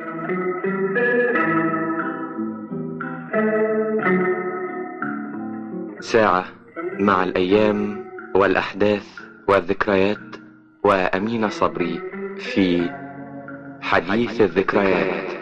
ساعة مع الأيام والأحداث والذكريات وأمين صبري في حديث الذكريات.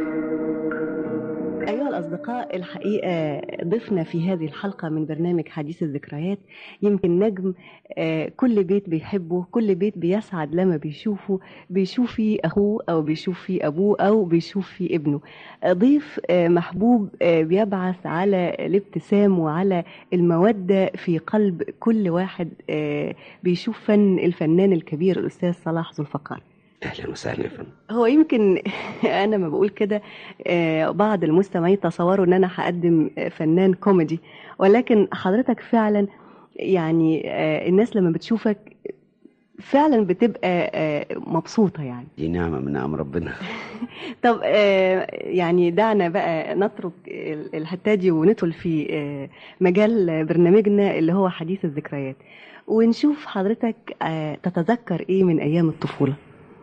أيها الأصدقاء، الحقيقة ضفنا في هذه الحلقة من برنامج حديث الذكريات يمكن نجم كل بيت بيحبه، كل بيت بيسعد لما بيشوف فيه أخوه أو بيشوف فيه أبوه أو بيشوف فيه ابنه. ضيف محبوب بيبعث على الابتسام وعلى المودة في قلب كل واحد بيشوف فن الفنان الكبير الأستاذ صلاح ذو الفقار. اهلا وسهلا. هو يمكن انا ما بقول كده بعض المستمعين تصوروا ان انا هقدم فنان كوميدي، ولكن حضرتك فعلا يعني الناس لما بتشوفك فعلا بتبقى مبسوطة، يعني دي نعمة من نعم ربنا. طب يعني دعنا بقى نترك الحتة دي وندخل في مجال برنامجنا اللي هو حديث الذكريات، ونشوف حضرتك تتذكر ايه من ايام الطفولة.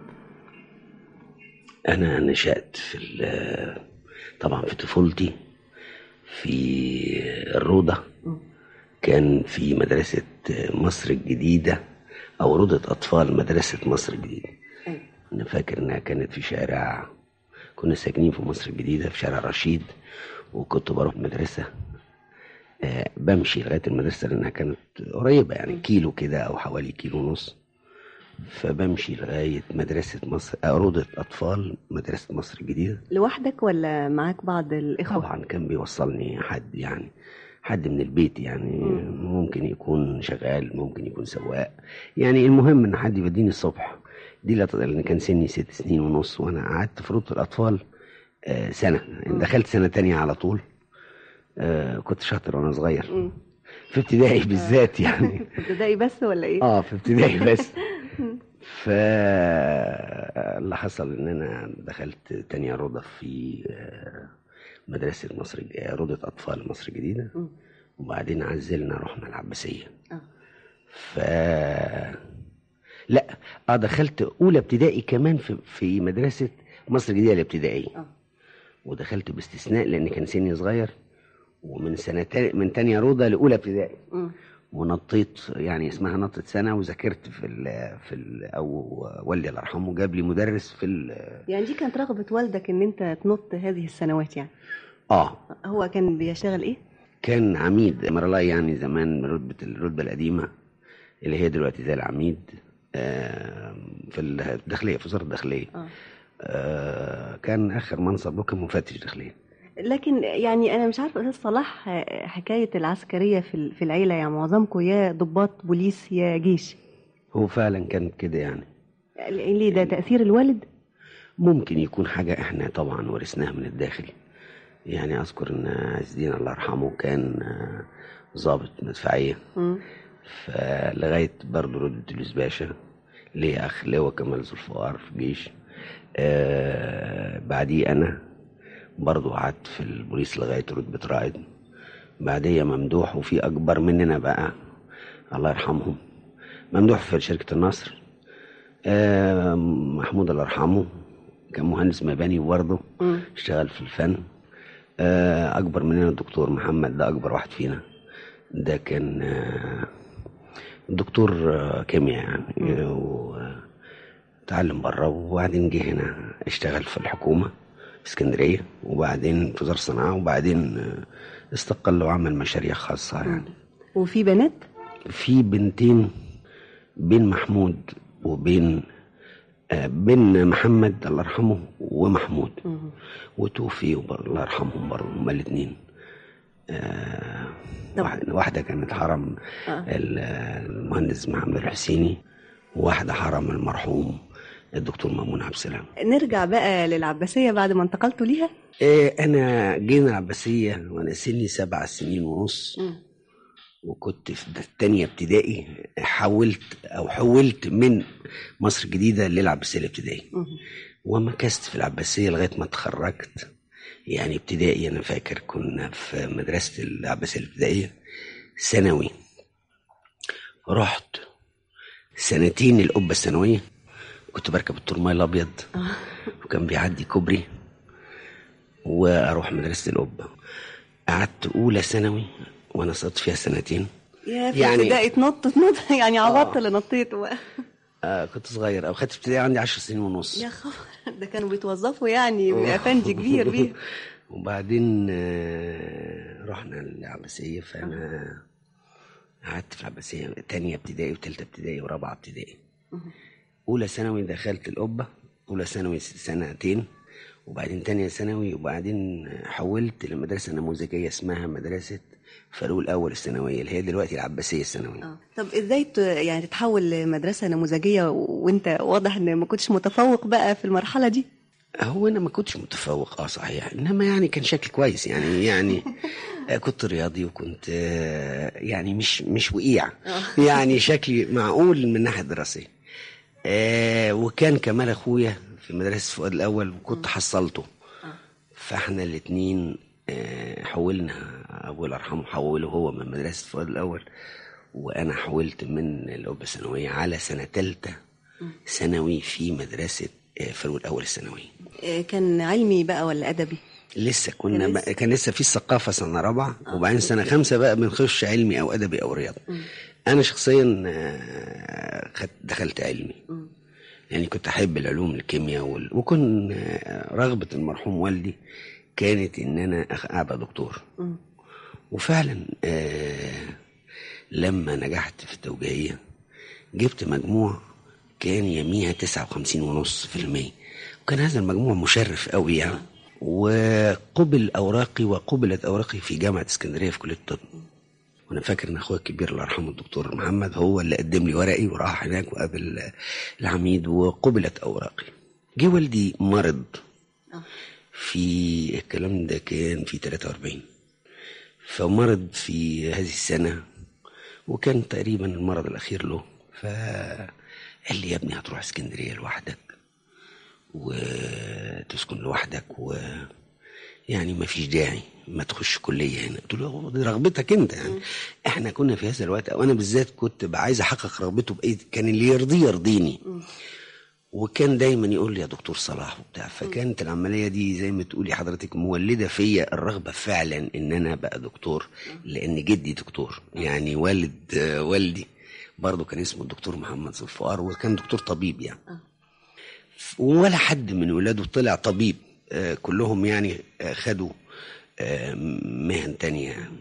أنا نشأت طبعا في طفولتي في الروضة، كان في مدرسة مصر الجديدة أو روضة أطفال مدرسة مصر الجديدة. أنا فاكر إنها كانت في شارع، كنا ساكنين في مصر الجديدة في شارع رشيد، وكنت بروح المدرسة بمشي لغاية المدرسة لأنها كانت قريبة، يعني كيلو كده أو حوالي كيلو ونص، فبمشي لغاية مدرسة مصر روضة أطفال مدرسة مصر الجديدة. لوحدك ولا معاك بعض الإخوة؟ طبعا كان بيوصلني حد، يعني حد من البيت، يعني ممكن يكون شغال، ممكن يكون سواق، يعني المهم ان حد يوديني الصبح. دي لان كان سني 6 سنين ونص، وانا قعدت في روضة الأطفال سنة، دخلت سنة تانية على طول. كنت شاطر وانا صغير في ابتدائي بالذات، يعني في ابتدائي بس ولا ايه؟ في ابتدائي بس. فاللي حصل ان انا دخلت تانية روضة في مدرسة مصر، روضة اطفال مصر الجديدة، وبعدين عزلنا رحنا العباسية. لا دخلت اولى ابتدائي كمان في مدرسة مصر الجديدة الابتدائية. ودخلت باستثناء لان كان سني صغير، ومن من تانية روضة لاولى ابتدائي. ونطيت، يعني اسمها نطت سنة، وذاكرت او والدي الله يرحمه جاب لي مدرس يعني دي كانت رغبة والدك ان انت تنط هذه السنوات يعني؟ هو كان بيشتغل ايه؟ كان عميد امرالاي، يعني زمان الرتبة القديمة اللي هي دلوقتي زي العميد في الداخلية، في وزارة الداخلية. كان اخر منصب له كان مفتش داخلية. لكن يعني انا مش عارفه استاذ صلاح، حكايه العسكريه في العيله، يعني معظمكم يا ضباط بوليس يا جيش. هو فعلا كان كده يعني. ليه ده تاثير الوالد؟ ممكن يكون حاجه احنا طبعا ورثناها من الداخل. يعني اذكر ان عز الدين الله يرحمه كان ضابط مدفعيه، فلغايه برضه رتبه اليوسف باشا ليه اخ لواء كمال ذو الفقار في الجيش. بعديه انا برضو قعدت في البوليس لغاية رتبة رائد. بعدية ممدوح، وفي أكبر مننا بقى الله يرحمهم، ممدوح في شركة النصر. محمود الله يرحمه كان مهندس مباني وبرضه اشتغل في الفن. أكبر مننا الدكتور محمد، ده أكبر واحد فينا، ده كان دكتور كيمياء يعني، وتعلم بره، وبعدين جه هنا اشتغل في الحكومة في اسكندرية، وبعدين في وزارة الصناعة، وبعدين استقل وعمل مشاريع خاصة يعني. وفي بنات؟ في بنتين، بين محمود وبين بين محمد الله يرحمه ومحمود، وتوفي الله يرحمهم برضه هما الاثنين. واحدة كانت حرم المهندس محمد الحسيني، وواحدة حرم المرحوم الدكتور مامون عبد السلام. نرجع بقى للعباسية بعد ما انتقلتوا ليها. انا جينا العباسية وانا سني 7 سنين ونص، وكنت في تانية ابتدائي. حولت من مصر الجديدة للعباسية الابتدائي، ومكثت في العباسية لغاية ما اتخرجت. يعني ابتدائي انا فاكر كنا في مدرسة العباسية الابتدائية ثانوي، رحت سنتين القبة الثانوية، كنت بركب الترماي الابيض وكان بيعدي كوبري واروح مدرسه القبه. قعدت اولى ثانوي وانا صرت فيها سنتين. يا في ابتدائي تنط يعني عوضت اللي نطيت كنت صغير، او خدت ابتدائي عندي 10 سنين ونص. يا خبر، ده كانوا بيتوظفوا يعني افندي كبير بيه. وبعدين رحنا العباسيه، فانا قعدت في العباسيه تانية ابتدائي وثالثه ابتدائي ورابعه ابتدائي. اولى ثانوي دخلت القبه، اولى ثانوي سنتين، وبعدين تانية ثانوي، وبعدين حولت لمدرسه نموذجيه اسمها مدرسه فاروق الاول الثانويه، اللي هي دلوقتي العباسيه الثانويه. طب ازاي يعني تتحول لمدرسه نموذجيه وانت واضح ان ما كنتش متفوق بقى في المرحله دي؟ هو انا ما كنتش متفوق صحيح، انما يعني كان شكل كويس يعني كنت رياضي، وكنت يعني مش وقيع يعني شكلي معقول من الناحيه الدراسيه. وكان كمال اخويا في مدرسه فؤاد الاول وكنت حصلته، فاحنا الاثنين حولنا. ابوه الله يرحمه حوله هو من مدرسه فؤاد الاول، وانا حولت من القبه الثانويه على سنه ثالثه ثانوي في مدرسه فاروق الاول الثانويه. كان علمي بقى ولا ادبي؟ لسه كان لسه في الثقافه سنه رابعه، وبعدين سنه خمسة بقى بنخش علمي او ادبي او رياضه. انا شخصيا دخلت علمي، يعني كنت احب العلوم الكيمياء وكن رغبه المرحوم والدي كانت ان انا ابقى دكتور. وفعلا لما نجحت في التوجيهيه جبت مجموع كان يميها 59.5%، وكان هذا المجموع مشرف قوي يعني. وقبلت اوراقي في جامعه اسكندريه في كليه الطب. وانا فاكر ان اخويا الكبير الله يرحمه الدكتور محمد هو اللي قدم لي ورقي، وراح هناك وقابل العميد وقبلت اوراقي. جه والدي مرض في الكلام ده كان في 43، فمرض في هذه السنه، وكان تقريبا المرض الاخير له. فقال لي يا ابني هتروح اسكندريه لوحدك وتسكن لوحدك، يعني ما فيش داعي ما تخش كليه هنا. قلت له دي رغبتك انت يعني. احنا كنا في هذا الوقت، او انا بالذات كنت عايز احقق رغبته باي، كان اللي يرضيني. وكان دايما يقول لي يا دكتور صلاح وبتاع. فكانت العمليه دي زي ما تقولي حضرتك مولده فيا الرغبه فعلا ان انا بقى دكتور، لان جدي دكتور، يعني والدي برضه كان اسمه الدكتور محمد ذوالفقار، وكان دكتور طبيب يعني. ولا حد من ولاده طلع طبيب، كلهم يعني خدوا مهن تانية.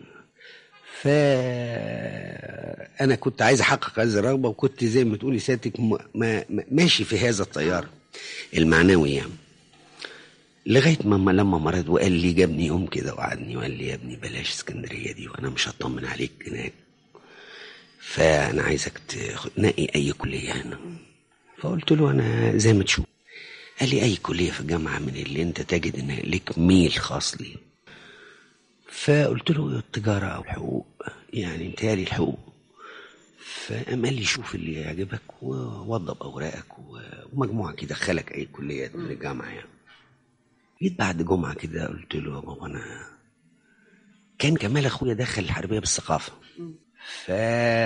فأنا كنت عايز أحقق هذه الرغبة، وكنت زي ما تقولي سيادتك ماشي في هذا التيار المعنوي يعني. لغاية ما لما مرض وقال لي، جابني يوم كده وقعدني وقال لي يا ابني بلاش اسكندرية دي، وأنا مش هطمن عليك هناك، فأنا عايزك تنقي أي كلية هنا. فقلت له أنا زي ما تشوف. قال لي أي كلية في الجامعة من اللي أنت تجد إن لك ميل خاص لي. فقلت له التجارة أو الحقوق، يعني متهيألي الحقوق. فقام قال لي شوف اللي يعجبك ووضب أوراقك ومجموعك يدخلك أي كلية من الجامعة يعني. جيت بعد جمعة كده قلت له يا بابا أنا كان كمال أخويا دخل الحربية بالثقافة، فقلت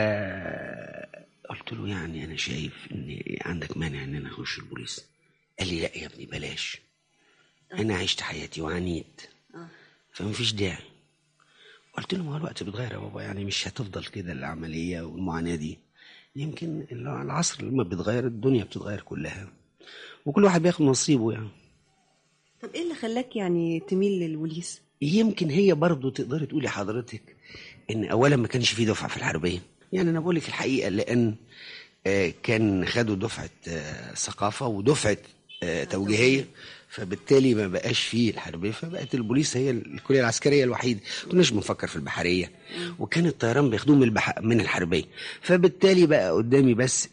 له يعني أنا شايف إن عندك مانع إن أنا أخش البوليس. قال لي لا يا ابني بلاش، أنا عشت حياتي وعانيت فمفيش داعي. قلت له ما هو الوقت بيتغير يا بابا، يعني مش هتفضل كده العملية والمعاناة دي، يمكن العصر لما بيتغير الدنيا بتتغير كلها، وكل واحد بياخد نصيبه يعني. طب ايه اللي خلاك يعني تميل للبوليس؟ يمكن هي برضو تقدري تقولي حضرتك ان اولا ما كانش في دفعة في الحربية، يعني انا بقول لك الحقيقة، لان كان خدوا دفعة ثقافة ودفعة توجيهية، فبالتالي ما بقاش فيه الحربية، فبقت البوليس هي الكلية العسكرية الوحيدة. كناش بنفكر في البحرية، وكان الطيران بياخدوه من الحربية، فبالتالي بقى قدامي بس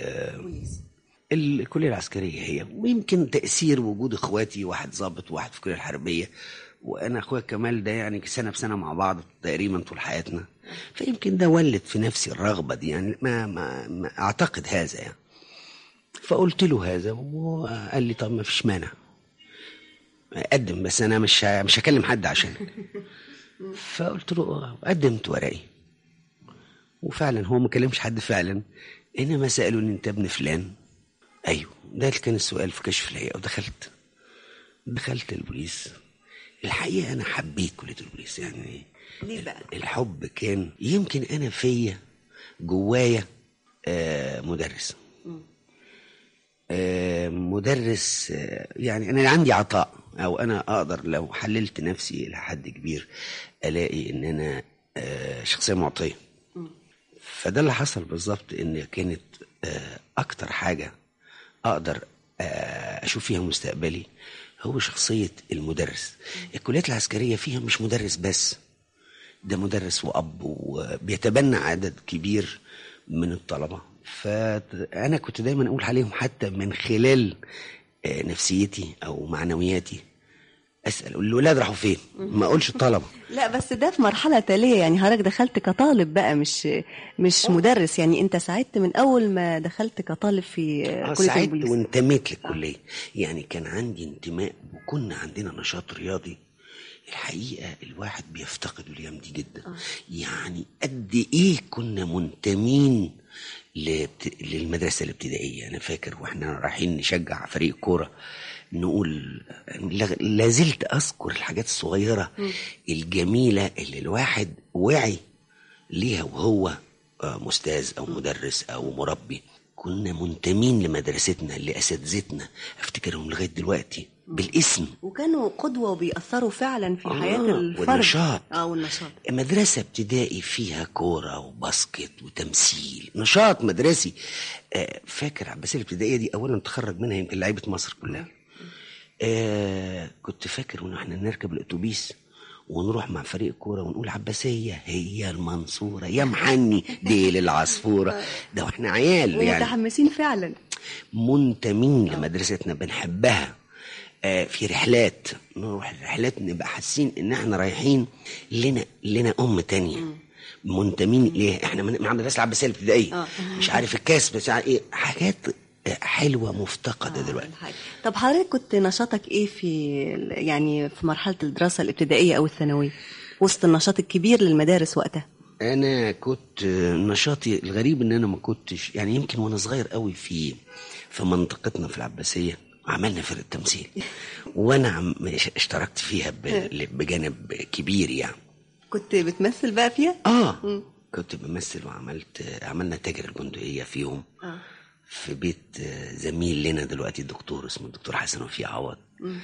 الكلية العسكرية هي. ويمكن تأثير وجود اخواتي، واحد ضابط وواحد في الكلية الحربية، وانا اخويا كمال ده يعني سنة بسنة مع بعض تقريبا طول حياتنا، فيمكن ده ولد في نفسي الرغبة دي يعني، ما اعتقد هذا يعني. فقلت له هذا، وقال لي طب ما فيش مانع قدم، بس انا مش هكلم حد عشان. فقلت له قدمت ورقي، وفعلا هو ما كلمش حد فعلا، انما سالوا ان انت ابن فلان، ايوه، ده اللي كان السؤال في كشف الهيئه. ودخلت البوليس. الحقيقه انا حبيت كليه البوليس. يعني ليه بقى؟ الحب كان يمكن انا فيا جوايا مدرس. مدرس. يعني انا عندي عطاء، او انا اقدر لو حللت نفسي الى حد كبير الاقي ان انا شخصيه معطيه. فده اللي حصل بالظبط، ان كانت اكتر حاجه اقدر اشوف فيها مستقبلي هو شخصيه المدرس. الكليات العسكريه فيها مش مدرس بس، ده مدرس واب، وبيتبنى عدد كبير من الطلبه. فانا كنت دايما اقول عليهم حتى من خلال نفسيتي او معنوياتي، اسال الولاد راحوا فين، ما اقولش الطلبه. لا بس ده في مرحلة تالية، يعني حضرتك دخلت كطالب بقى، مش مدرس. يعني انت ساعدت من اول ما دخلت كطالب في كلية ساعدت البوليس. وانتميت للكليه. يعني كان عندي انتماء، وكنا عندنا نشاط رياضي الحقيقه الواحد بيفتقده الايام دي جدا. يعني قد ايه كنا منتمين للمدرسه الابتدائيه. انا فاكر واحنا رايحين نشجع فريق كوره نقول، لازلت اذكر الحاجات الصغيره الجميله اللي الواحد وعي ليها وهو مستاذ او مدرس او مربي. كنا منتمين لمدرستنا، لاساتذتنا، افتكرهم لغايه دلوقتي بالاسم، وكانوا قدوة وبيأثروا فعلا في حياة الفرد. والنشاط. والنشاط. مدرسة ابتدائي فيها كورة وباسكت وتمثيل، نشاط مدرسي. فاكر عباسية الابتدائية دي أولا تخرج منها يمكن لعيبة مصر كلها. كنت فاكر ونحن نركب الأتوبيس ونروح مع فريق كورة ونقول عباسية هي المنصورة، يا محني ديل العصفورة. ده واحنا عيال يعني، ومتحمسين فعلا، منتمين لمدرستنا، بنحبها. في رحلات، نروح الرحلات نبقى حاسين ان احنا رايحين لنا تانية، منتمين ليها. احنا مع مدرسة العباسية الابتدائية، مش عارف الكاس بس ايه، حاجات حلوة مفتقدة دلوقتي. طب حضرتك كنت نشاطك ايه يعني في مرحلة الدراسة الابتدائية او الثانوية، وسط النشاط الكبير للمدارس وقتها؟ انا كنت نشاطي الغريب ان انا ما كنتش، يعني يمكن وانا صغير قوي في منطقتنا في العباسية عملنا فرقة تمثيل، وانا اشتركت فيها بجانب كبير. يعني كنت بتمثل بقى فيها؟ كنت بمثل، عملنا تاجر البندقية فيهم. في بيت زميل لنا دلوقتي الدكتور اسمه الدكتور حسن وفي عوض،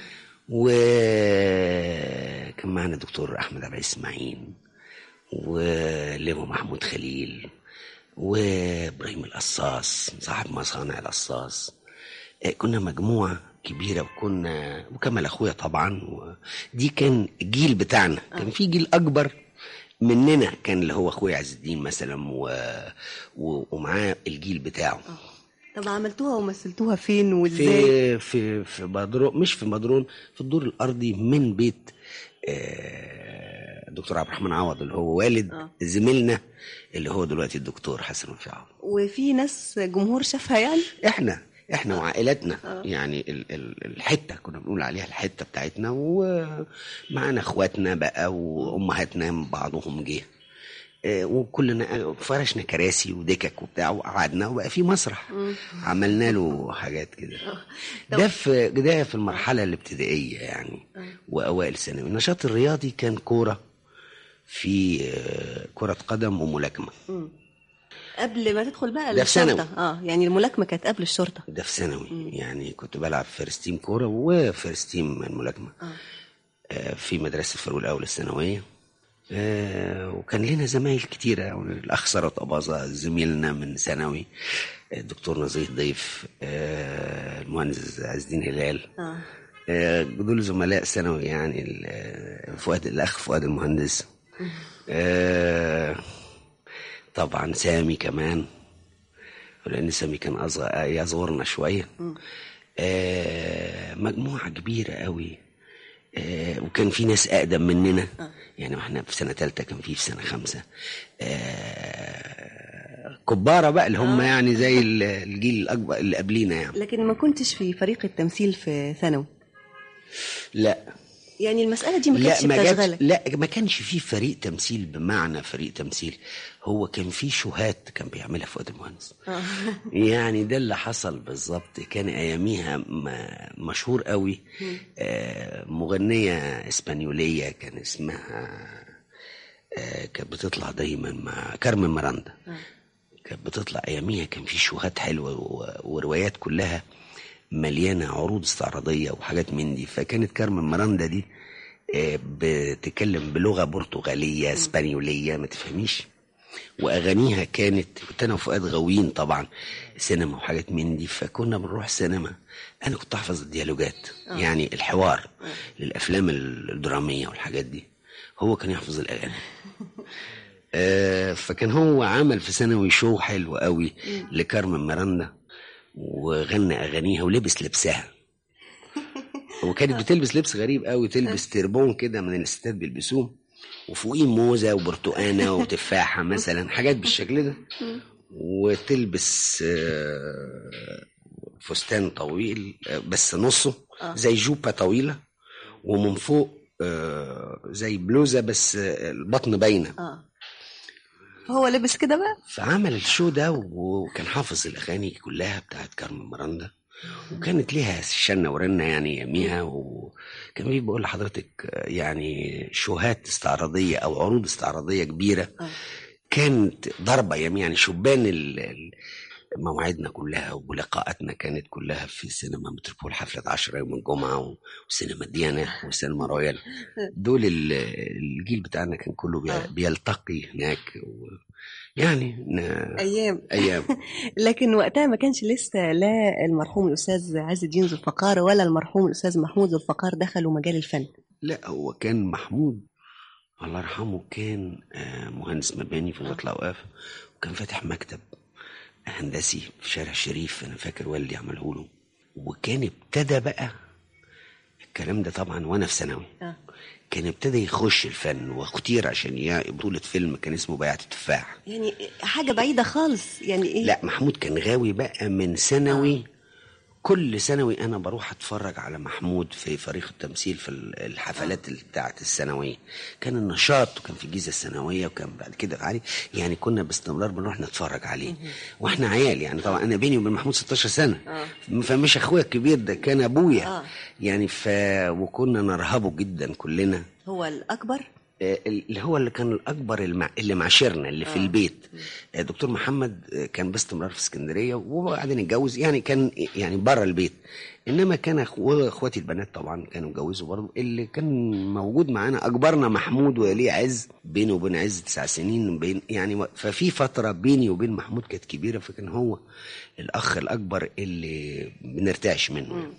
وكان معنا الدكتور احمد عبد اسماعيل، ولواء محمود خليل، وابراهيم القصاص صاحب مصانع القصاص. كنا مجموعة كبيرة، وكمل اخويا طبعا، ودي كان الجيل بتاعنا. كان في جيل اكبر مننا، كان اللي هو اخويا عز الدين مثلا ومعاه الجيل بتاعه. طب عملتوها ومثلتوها فين وازاي؟ في بدرون، مش في بدرون، في الدور الارضي من بيت الدكتور عبد الرحمن عوض اللي هو والد زميلنا اللي هو دلوقتي الدكتور حسن وفي عوض. وفي ناس جمهور شافها يعني؟ احنا وعائلتنا. يعني الحته كنا بنقول عليها الحته بتاعتنا، ومعانا اخواتنا بقى وامهاتنا بعضهم جه، وكلنا فرشنا كراسي ودكك وبتاع وقعدنا، وبقى في مسرح عملنا له حاجات كده. ده في المرحله الابتدائيه يعني، واوائل ثانوي. النشاط الرياضي كان كوره، في كره قدم وملاكمه. قبل ما تدخل بقى الشرطه؟ يعني الملاكمه كانت قبل الشرطه. ده في ثانوي. يعني كنت بلعب فيرست تيم كوره وفيرست تيم الملاكمه في مدرسه الفاروق الاول الثانويه. وكان لنا زمايل كتيرة، يعني الأخ ثروت أباظة زميلنا من ثانوي، الدكتور نزيه ضيف، المهندس عز الدين هلال. دول زملاء ثانوي يعني. الأخ فؤاد المهندس، طبعا سامي كمان، لأن سامي كان يصغرنا شوية. مجموعة كبيرة قوي. وكان في ناس أقدم مننا. يعني واحنا في سنة 3 كان في سنة 5 كبارة بقى اللي هم يعني زي الجيل الأكبر اللي قبلينا يعني. لكن ما كنتش في فريق التمثيل في ثانوي؟ لا، يعني المسألة دي ما كانتش بتشغلك؟ لا، ما كانش فيه فريق تمثيل بمعنى فريق تمثيل، هو كان فيه شوهات كان بيعملها فؤاد المهندس. يعني ده اللي حصل بالظبط. كان اياميها مشهور قوي مغنية اسبانيولية كان اسمها كانت بتطلع دايما مع كارمن ميراندا. كانت بتطلع اياميها، كان في شوهات حلوة وروايات كلها مليانة عروض استعراضية وحاجات من دي. فكانت كارمن ميراندا دي بتتكلم بلغة برتغالية اسبانيولية ما تفهميش، واغانيها كنت انا وفؤاد غاويين طبعا سينما وحاجات من دي. فكنا بنروح سينما، انا كنت احفظ الديالوجات يعني الحوار للافلام الدرامية والحاجات دي، هو كان يحفظ الاغاني. فكان هو عمل في ثانوي شو حلو قوي لكارمن ميراندا، وغنى اغانيها ولبس لبسها. وكانت بتلبس لبس غريب قوي، تلبس تربون كده من الستات بيلبسوه، وفوقيه موزة وبرتقانة وتفاحة مثلا، حاجات بالشكل ده، وتلبس فستان طويل بس نصه زي جوبة طويلة، ومن فوق زي بلوزة بس البطن باينة. هو لبس كده بقى، فعمل الشو ده، وكان حافظ الأغاني كلها بتاعت كارمن ميراندا، وكانت ليها شنة ورنة يعني يميها. وكان بيقول لحضرتك يعني شوهات استعراضية أو عروض استعراضية كبيرة كانت ضربة يعني شبان مواعيدنا كلها ولقاءاتنا كانت كلها في سينما متروبول، حفلة 10 يوم الجمعة، وسينما ديانا وسينما رويال. دول الجيل بتاعنا كان كله بيلتقي هناك يعني أيام. لكن وقتها ما كانش لسه لا المرحوم الأستاذ عز الدين ذو الفقار ولا المرحوم الأستاذ محمود ذو الفقار دخلوا مجال الفن. لا، هو كان محمود الله يرحمه كان مهندس مباني في وزارة الأوقاف، وكان فاتح مكتب هندسي في شارع الشريف، أنا فاكر والدي عمله له. وكان ابتدى بقى الكلام ده طبعا وأنا في ثانوي، كان ابتدى يخش الفن واختير عشان بطولة فيلم كان اسمه بيعة التفاح. يعني حاجة بعيدة خالص يعني إيه؟ لا، محمود كان غاوي بقى من ثانوي. كل ثانوي انا بروح اتفرج على محمود في فريق التمثيل في الحفلات بتاعه الثانويه. كان النشاط، وكان في الجيزه الثانويه، وكان بعد كده علي يعني كنا باستمرار بنروح نتفرج عليه واحنا عيال. يعني طبعا انا بيني وبين محمود 16 سنه، فمش اخويا الكبير ده، كان ابويا يعني. وكنا نرهبه جدا كلنا. هو الاكبر، اللي هو اللي كان الأكبر اللي معاشرنا اللي في البيت. دكتور محمد كان باستمرار في اسكندرية، وبعدين اتجوز يعني كان يعني بره البيت. إنما كان أخواتي البنات طبعا كانوا اتجوزوا برضه. اللي كان موجود معانا أكبرنا محمود وليه عز، بينه وبين عز 9 سنين بين يعني. ففي فترة بيني وبين محمود كانت كبيرة، فكان هو الأخ الأكبر اللي بنرتعش منه.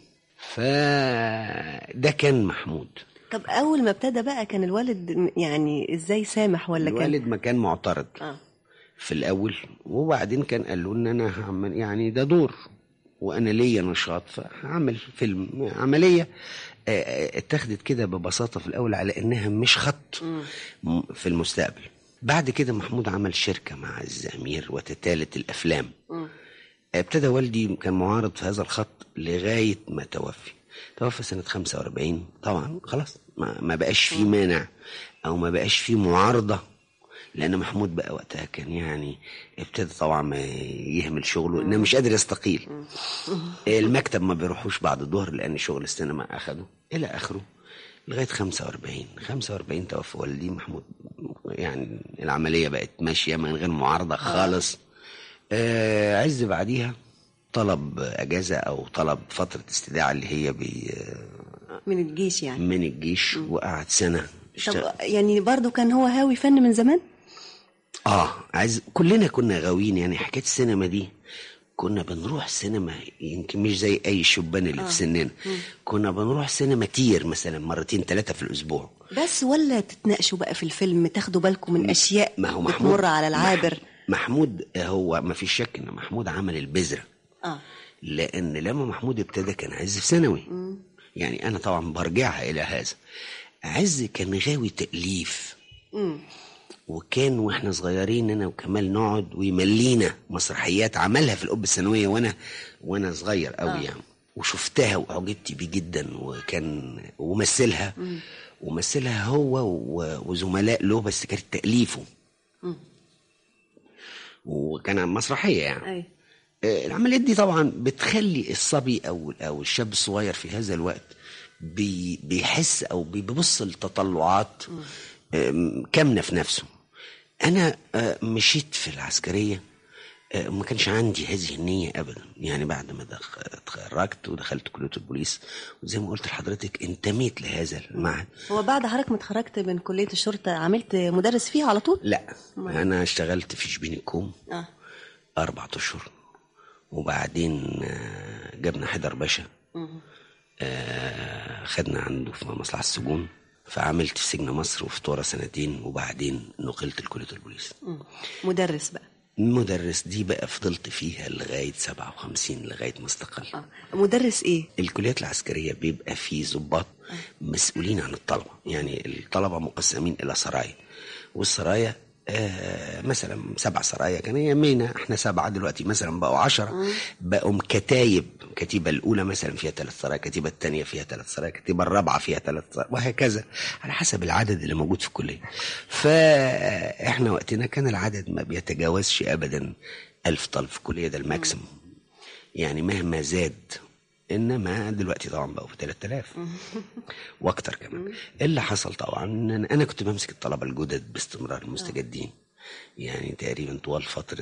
فده كان محمود. طب أول ما ابتدى بقى كان الوالد يعني إزاي سامح ولا الوالد ما كان معترض في الأول، وبعدين كان قال له إن أنا هعمل يعني ده دور وأنا ليا نشاط، فهعمل فيلم. عملية اتخذت كده ببساطة في الأول على إنها مش خط في المستقبل. بعد كده محمود عمل شركة مع الزمير وتتالت الأفلام. ابتدى والدي كان معارض في هذا الخط لغاية ما توفى سنة 45. طبعا خلاص ما بقاش فيه مانع او ما بقاش فيه معارضة، لان محمود بقى وقتها كان يعني ابتدى طبعا ما يهمل شغله، انه مش قادر يستقيل. المكتب ما بيروحوش بعد الظهر لان شغل السينما اخده الى اخره لغاية 45 توفى والدي. محمود يعني العملية بقت ماشية من غير معارضة خالص. عز بعديها طلب اجازه او طلب فتره استدعاء اللي هي من الجيش يعني من الجيش، وقعد سنه. طب يعني برضو كان هو هاوي فن من زمان؟ عايز كلنا كنا غاويين يعني حكايه السينما دي. كنا بنروح سينما يمكن مش زي اي شبان اللي في سننا. كنا بنروح سينما كتير، مثلا 2-3 في الاسبوع بس. ولا تتناقشوا بقى في الفيلم، تاخدوا بالكم من اشياء بتمر على العابر؟ محمود هو ما فيش شك ان محمود عمل البذره. لان لما محمود ابتدى كان عز في ثانوي. يعني انا طبعا برجعها الى هذا. عز كان غاوي تأليف. وكان واحنا صغيرين انا وكمال نقعد ويملينا مسرحيات عملها في القبة الثانوية وانا صغير قوي يعني. وشفتها وعجبت بيه جدا، وكان ومثلها هو وزملاء له، بس كانت تأليفه وكان مسرحية يعني. العمليات دي طبعا بتخلي الصبي او الشاب الصغير في هذا الوقت بيحس او بيبص لتطلعات كامنة في نفسه. انا مشيت في العسكرية ما كانش عندي هذه النية ابدا، يعني بعد ما اتخرجت ودخلت كلية البوليس، وزي ما قلت لحضرتك انتميت لهذا المعهد. هو بعد حضرتك ما اتخرجت من كلية الشرطة عملت مدرس فيها على طول؟ لا، انا اشتغلت في شبين الكوم 4 أشهر، وبعدين جبنا حيدر باشا، خدنا عنده في مصلحة السجون، فعملت في سجن مصر وفي طورة 2 سنين، وبعدين نقلت لكلية البوليس. مدرس بقى؟ مدرس دي بقى فضلت فيها لغاية 57 لغاية ما استقل. مدرس ايه؟ الكليات العسكرية بيبقى فيه ضباط مسؤولين عن الطلبة، يعني الطلبة مقسمين إلى سرايا، والسرايا مثلا 7 سرايا كان يمينا، احنا 7 دلوقتي مثلا بقوا 10، بقوا كتايب. كتيبة الأولى مثلا فيها 3 سرايا، كتيبة الثانية فيها 3 سرايا، كتيبة الرابعة فيها 3 سرايا، وهكذا على حسب العدد اللي موجود في الكلية. فاحنا وقتنا كان العدد ما بيتجاوزش أبدا 1000 طالب في الكلية، ده الماكسيموم يعني مهما زاد. انما دلوقتي طبعا بقوا في 3000 واكتر كمان. اللي حصل طبعا ان انا كنت بمسك الطلبه الجدد باستمرار المستجدين، يعني تقريبا طوال فتره،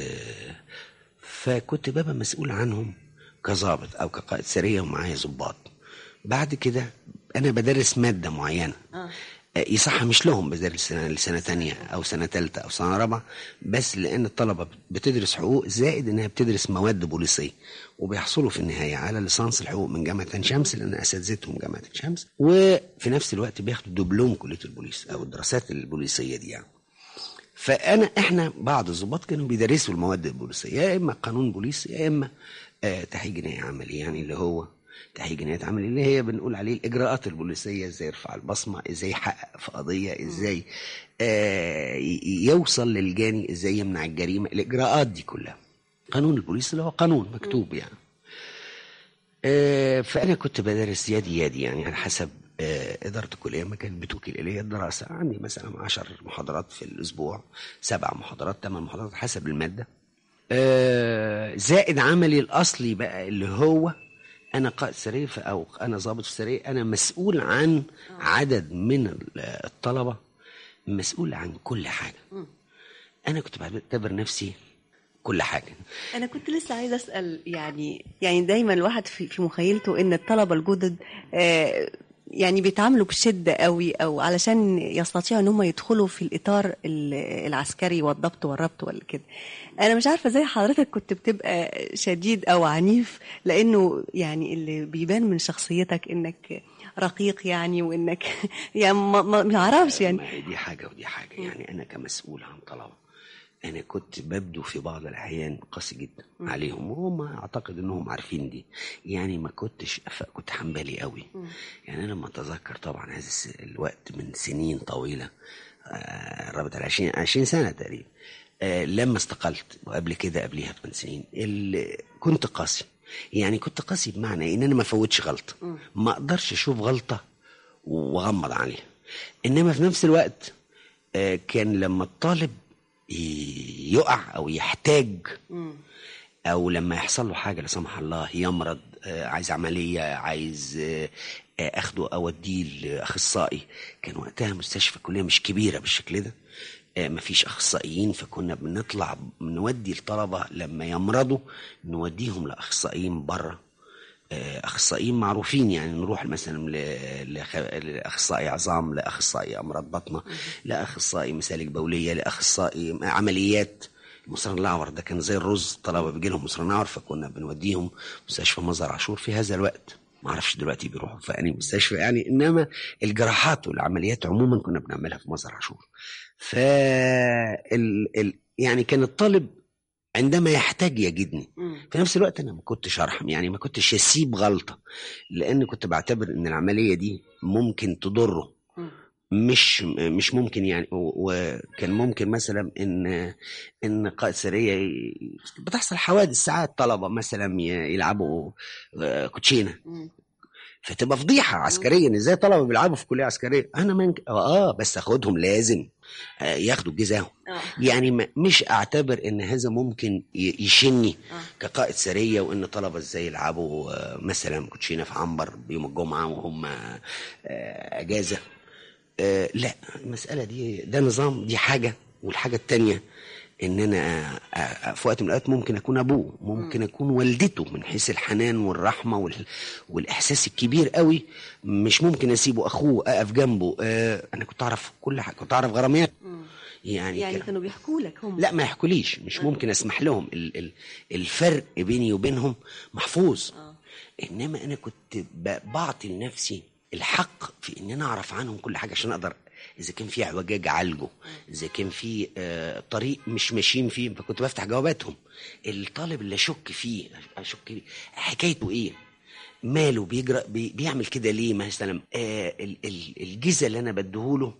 فكنت ببقى مسؤول عنهم كظابط او كقائد سريه ومعايا ضباط. بعد كده انا بدرس ماده معينه يصح مش لهم، بدرس لسنة 2 أو سنة 3 أو سنة 4 بس، لأن الطلبة بتدرس حقوق زائد إنها بتدرس مواد بوليسية، وبيحصلوا في النهاية على ليسانس الحقوق من جامعة عين شمس، لأن أساتذتهم جامعة عين شمس، وفي نفس الوقت بياخدوا دبلوم كلية البوليس أو الدراسات البوليسية دي يعني. احنا بعض الضباط كانوا بيدرسوا المواد البوليسية، يا إما قانون بوليس يا إما تحقيق جنائي عملي، يعني اللي هو تحقيق جنايات عمل اللي هي بنقول عليه الإجراءات البوليسية، ازاي يرفع البصمة، ازاي يحقق في قضية، ازاي يوصل للجاني، ازاي يمنع الجريمة، الإجراءات دي كلها. قانون البوليس اللي هو قانون مكتوب يعني. فأنا كنت بدرس يدي يعني على حسب إدارة الكلية ما كانت بتوكل إلي الدراسة. عندي مثلا 10 محاضرات في الأسبوع، 7 محاضرات 8 محاضرات حسب المادة، زائد عملي الأصلي بقى اللي هو أنا قائد سرية أو أنا ضابط في سرية، أنا مسؤول عن عدد من الطلبة، مسؤول عن كل حاجة. أنا كنت بعتبر نفسي كل حاجة. أنا كنت لسه عايزة أسأل، يعني دايما الواحد في مخيلته إن الطلبة الجدد يعني بيتعاملوا بشدة قوي، أو علشان يستطيعوا إن هم يدخلوا في الإطار العسكري والضبط والربط ولا كده. أنا مش عارفة زي حضرتك كنت بتبقى شديد أو عنيف، لأنه يعني اللي بيبان من شخصيتك إنك رقيق يعني، وإنك يعني ما أعرفش يعني. دي حاجة ودي حاجة يعني. أنا كمسؤول عن طلبة أنا كنت ببدو في بعض الأحيان قاسي جدا عليهم، وهم أعتقد أنهم عارفين دي يعني. ما كنتش كنت حنبالي قوي يعني. أنا لما أتذكر طبعا هذا الوقت من سنين طويلة، قربت على 20 سنة تقريبا، لما استقلت، وقبل كده قبليها ب8 سنين، كنت قاسي يعني. كنت قاسي بمعنى ان انا ما فوتش غلطه، ما اقدرش اشوف غلطه واغمض عليها. انما في نفس الوقت كان لما الطالب يقع او يحتاج، او لما يحصل له حاجه لا سمح الله، يمرض، عايز عمليه، عايز اخده اوديه لاخصائي. كان وقتها مستشفى الكليه مش كبيره بالشكل ده، مفيش اخصائيين، فكنا بنطلع نودي الطلبه لما يمرضوا نوديهم لاخصائيين بره، اخصائيين معروفين يعني. نروح مثلا لاخصائي عظام، لاخصائي امراض بطنه، لاخصائي مسالك بوليه، لاخصائي عمليات. مصران الأعور ده كان زي الرز، الطلبه بيجي لهم مصران الأعور، فكنا بنوديهم مستشفى مزار عاشور في هذا الوقت. ما اعرفش دلوقتي بيروحوا في أي مستشفى يعني، انما الجراحات والعمليات عموما كنا بنعملها في مزار عاشور. يعني كان الطالب عندما يحتاج يجدني. في نفس الوقت انا ما كنتش ارحم يعني، ما كنتش اسيب غلطه، لان كنت بعتبر ان العمليه دي ممكن تضره مش ممكن يعني. وكان ممكن مثلا ان قائد سريه بتحصل حوادث ساعات، طلبه مثلا يلعبوا كوتشينه، فتبقى فضيحه عسكريه ان ازاي طلبه بيلعبوا في كليه عسكريه. انا بس اخدهم لازم ياخدوا جزاهم. يعني مش اعتبر ان هذا ممكن يشني كقائد سريه، وان طلبه ازاي يلعبوا مثلا كوتشينه في عنبر بيوم الجمعه وهم اجازه. لا، المساله ده نظام، دي حاجه. والحاجه التانيه ان انا في وقت من الاوقات ممكن اكون ابوه، ممكن اكون والدته، من حيث الحنان والرحمه والاحساس الكبير قوي. مش ممكن اسيبه. اخوه اقف جنبه. انا كنت اعرف كل حاجه، كنت اعرف غراميات. يعني كانوا بيحكوا لك هم؟ لا، ما يحكوليش، مش ممكن اسمح لهم. الفرق بيني وبينهم محفوظ. انما انا كنت بعطي لنفسي الحق في ان انا اعرف عنهم كل حاجه، عشان اقدر اذا كان في اعوجاج اعالجه، اذا كان في طريق مش ماشيين فيه، فكنت بفتح جواباتهم. الطالب اللي اشك فيه حكايته ايه، ماله بيجرى، بيعمل كده ليه مثلا. الجزء اللي انا بديهوله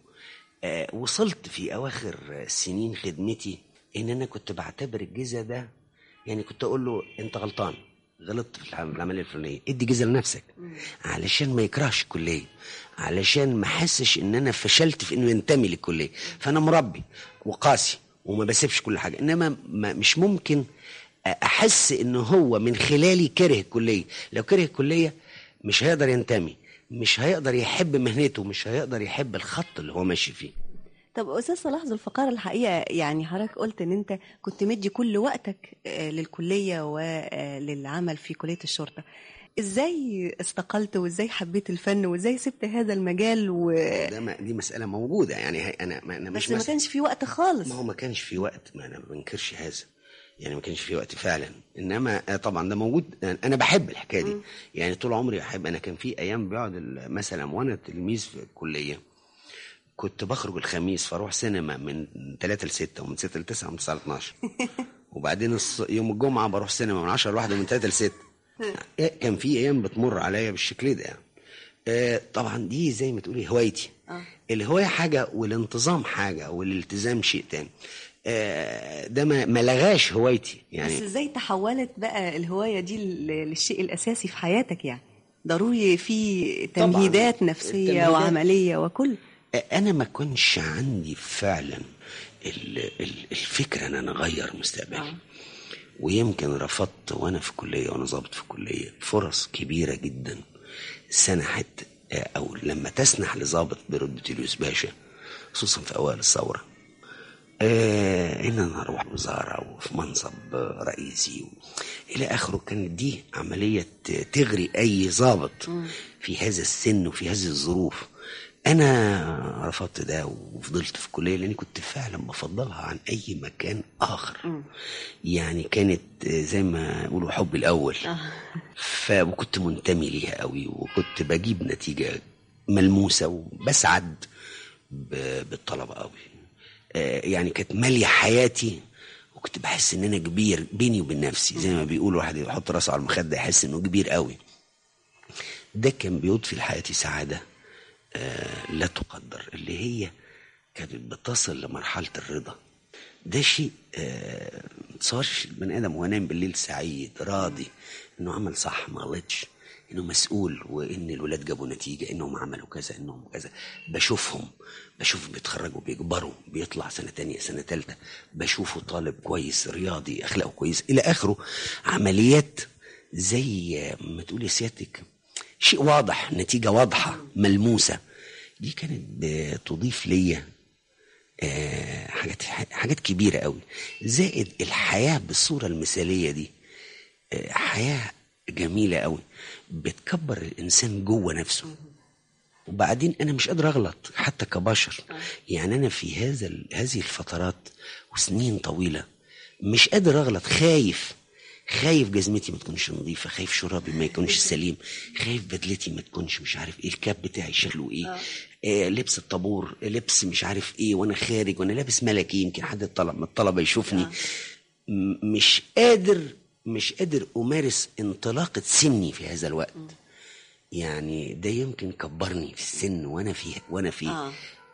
وصلت في اواخر سنين خدمتي ان انا كنت بعتبر الجزء ده، يعني كنت اقول له انت غلطان، غلطت في العمليه الفلانيه، ادي جزء لنفسك علشان ما يكرهش الكليه، علشان ما حسش ان انا فشلت في انه ينتمي للكليه. فانا مربي وقاسي وما بسيبش كل حاجه، انما مش ممكن احس ان هو من خلالي كره الكليه. لو كره الكليه مش هيقدر ينتمي، مش هيقدر يحب مهنته، مش هيقدر يحب الخط اللي هو ماشي فيه. طب أستاذ صلاح ذو الفقار، الحقيقة يعني حضرتك قلت إن أنت كنت مدي كل وقتك للكلية وللعمل في كلية الشرطة. إزاي استقلت وإزاي حبيت الفن وإزاي سبت هذا المجال دي مسألة موجودة يعني. أنا مش بس ما كانش في وقت خالص. ما هو ما كانش في وقت، ما أنا ما بنكرش هذا يعني، ما كانش في وقت فعلا. إنما طبعا ده موجود. أنا بحب الحكاية دي يعني، طول عمري أحب. أنا كان في أيام بيقعد مثلا وأنا تلميذ في الكلية كنت بخرج الخميس فاروح سينما من 3 ل 6 ومن 6 ل 9 ومن 9 ل 12 وبعدين يوم الجمعة بروح سينما من 10 ل 1 ومن 3 ل 6. كان في ايام بتمر عليا بالشكل ده يعني. طبعا دي زي ما تقولي هوايتي. الهواية حاجة والانتظام حاجة والالتزام شيء تاني. ده ما لغاش هوايتي يعني. بس ازاي تحولت بقى الهواية دي للشيء الأساسي في حياتك؟ يعني ضروري في تمهيدات نفسية وعملية وكل. أنا ما كنش عندي فعلا الفكرة أن أنا أغير مستقبلي. ويمكن رفضت وأنا في الكلية، وأنا ضابط في الكلية، فرص كبيرة جدا سنحت أو لما تسنح لضابط برتبة اليوس باشا، خصوصا في أوائل الثورة، إن أنا أروح وزارة وفي منصب رئيسي إلى آخره. كانت دي عملية تغري أي ضابط في هذا السن وفي هذه الظروف. أنا رفضت ده وفضلت في الكلية لأني كنت فعلا بفضلها عن أي مكان آخر. يعني كانت زي ما يقولوا حب الأول. وكنت منتمي ليها قوي، وكنت بجيب نتيجة ملموسة وبسعد بالطلبة قوي. يعني كانت مالية حياتي، وكنت بحس ان انا كبير بيني وبين نفسي. زي ما بيقولوا واحد يحط راسه على المخدة يحس انه كبير قوي. ده كان بيضفي لحياتي سعادة لا تقدر، اللي هي كانت بتصل لمرحلة الرضا. ده شيء متصورش البني ادم وهو نايم بالليل سعيد راضي انه عمل صح، ما غلطش، انه مسؤول، وان الولاد جابوا نتيجه، انهم عملوا كذا، انهم كذا. بشوف بيتخرجوا، بيكبروا، بيطلع سنه تانية سنه تالتة، بشوفه طالب كويس رياضي اخلاقه كويس الى اخره. عمليات زي ما تقولي سيادتك، شيء واضح، نتيجه واضحه ملموسه. دي كانت بتضيف ليا حاجات كبيره قوي. زائد الحياه بالصوره المثاليه دي، حياه جميله قوي بتكبر الانسان جوه نفسه. وبعدين انا مش قادر اغلط حتى كبشر. يعني انا في هذه الفترات وسنين طويله مش قادر اغلط. خايف جزمتي ما تكونش نظيفه، خايف شرابي ما يكونش سليم، خايف بدلتي ما تكونش مش عارف ايه، الكاب بتاعي شكله ايه، لبس الطابور، لبس مش عارف ايه، وانا خارج وانا لابس ملكي يمكن حد من الطلبه يشوفني. مش قادر امارس انطلاقه سني في هذا الوقت. يعني ده يمكن كبرني في السن وانا فيه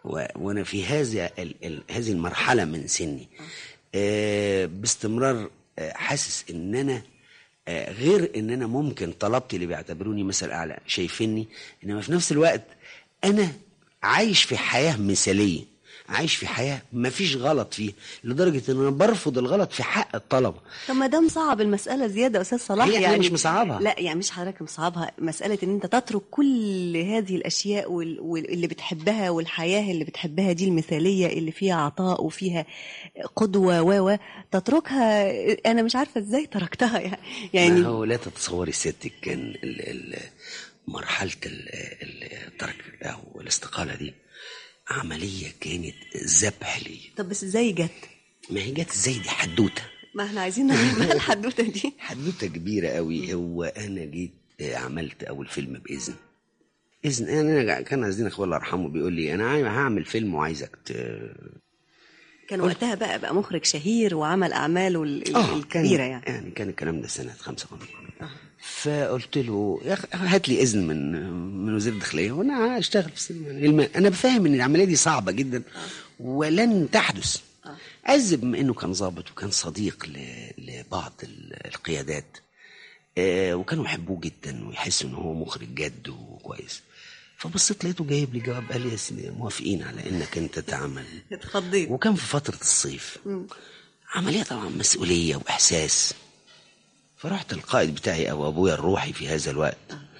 وانا في هذه المرحله من سني باستمرار حاسس ان انا غير ان انا ممكن طلبتي اللي بيعتبروني مثل اعلى شايفيني، انما في نفس الوقت انا عايش في حياه مثاليه، عايش في حياه ما فيش غلط فيها، لدرجه ان انا برفض الغلط في حق الطلبه. طب ما ده مصعب المسألة زيادة يا أستاذ صلاح. هي يعني مش مصعبها. لا يعني مش حضرتك مصعبها، مسألة إن أنت تترك كل هذه الأشياء واللي بتحبها والحياة اللي بتحبها دي المثالية اللي فيها عطاء وفيها قدوة تتركها. أنا مش عارفة إزاي تركتها يعني. ما هو لا تتصوري ستك كان مرحلة الترك أو الاستقالة دي عملية كانت ذبح لي. طب بس إزاي جت؟ ما هي جت إزاي؟ دي حدوتة. ما احنا عايزين نعرف بقى الحدوتة دي. حدوتة كبيرة قوي. هو أنا جيت عملت أول فيلم بإذن أنا كان عايزين أخوي الله يرحمه بيقول لي أنا هعمل فيلم وعايزك كان وقتها بقى مخرج شهير وعمل أعماله الكبيرة يعني كان الكلام ده سنة 55. فقلت له يا أخي هات لي إذن من وزير الداخلية وأنا هشتغل في السينما. أنا بفهم إن العملية دي صعبة جدا ولن تحدث. عز بما إنه كان ضابط وكان صديق لبعض القيادات وكانوا يحبوه جدا ويحسوا إنه هو مخرج جد وكويس. فبصيت لقيته جايب لي جواب قال لي يا سيدي موافقين على إنك أنت تعمل. اتخضيت. وكان في فترة الصيف. عملية طبعا مسؤولية وإحساس. فرحت القائد بتاعي أو أبويا الروحي في هذا الوقت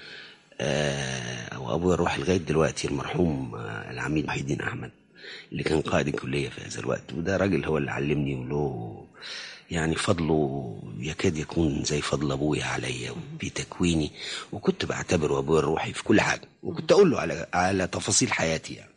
أو أبويا الروحي لغاية دلوقتي المرحوم العميد محي الدين أحمد اللي كان قائد الكلية في هذا الوقت، وده راجل هو اللي علمني وله يعني فضله يكاد يكون زي فضل أبويا عليا في تكويني، وكنت بعتبره أبويا الروحي في كل حاجة، وكنت أقول له على تفاصيل حياتي يعني.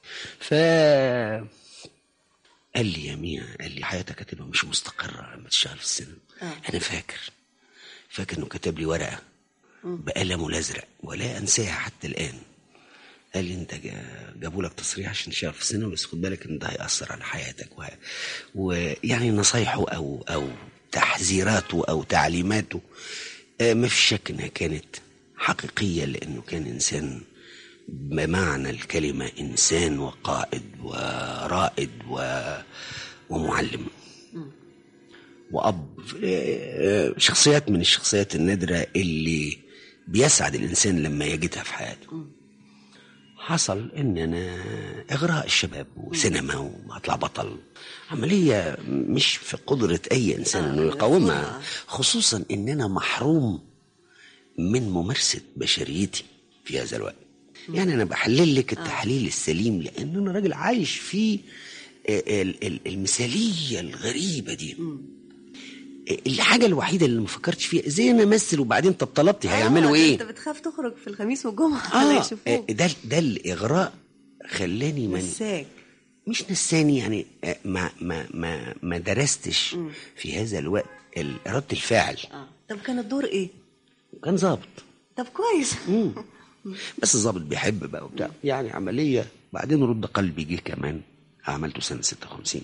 قال لي يا ميا، قال لي حياتك هتبقى مش مستقرة لما تشتغل في السينما. أنا فاكر إنه كتب لي ورقة بقلمه الأزرق ولا أنساها حتى الآن. قال لي أنت جابوا لك تصريح عشان تشتغل في السينما، بس خد بالك إن ده هيأثر على حياتك ويعني نصايحه أو تحذيراته أو تعليماته ما في شك إنها كانت حقيقية، لأنه كان إنسان بمعنى الكلمة، إنسان وقائد ورائد ومعلم وأب، شخصيات من الشخصيات النادرة اللي بيسعد الإنسان لما يجدها في حياته. حصل إن أنا إغراء الشباب وسينما وأطلع بطل، عملية مش في قدرة أي إنسان إنه يقاومها، خصوصا إن أنا محروم من ممارسة بشريتي في هذا الوقت. يعني أنا بحلل لك التحليل السليم، لأن أنا راجل عايش في المثالية الغريبة دي. الحاجة الوحيدة اللي ما فكرتش فيها ازاي انا امثل، وبعدين طب طلبتي هيعملوا ايه؟ انت بتخاف تخرج في الخميس والجمعة يشوفوك. ده الإغراء خلاني نساك. مش نساني يعني ما درستش في هذا الوقت رد الفعل. طب كان الدور ايه؟ كان ظابط. طب كويس. بس الظابط بيحب بقى وبتاع يعني عملية. بعدين رد قلبي جه كمان، عملته سنة 56.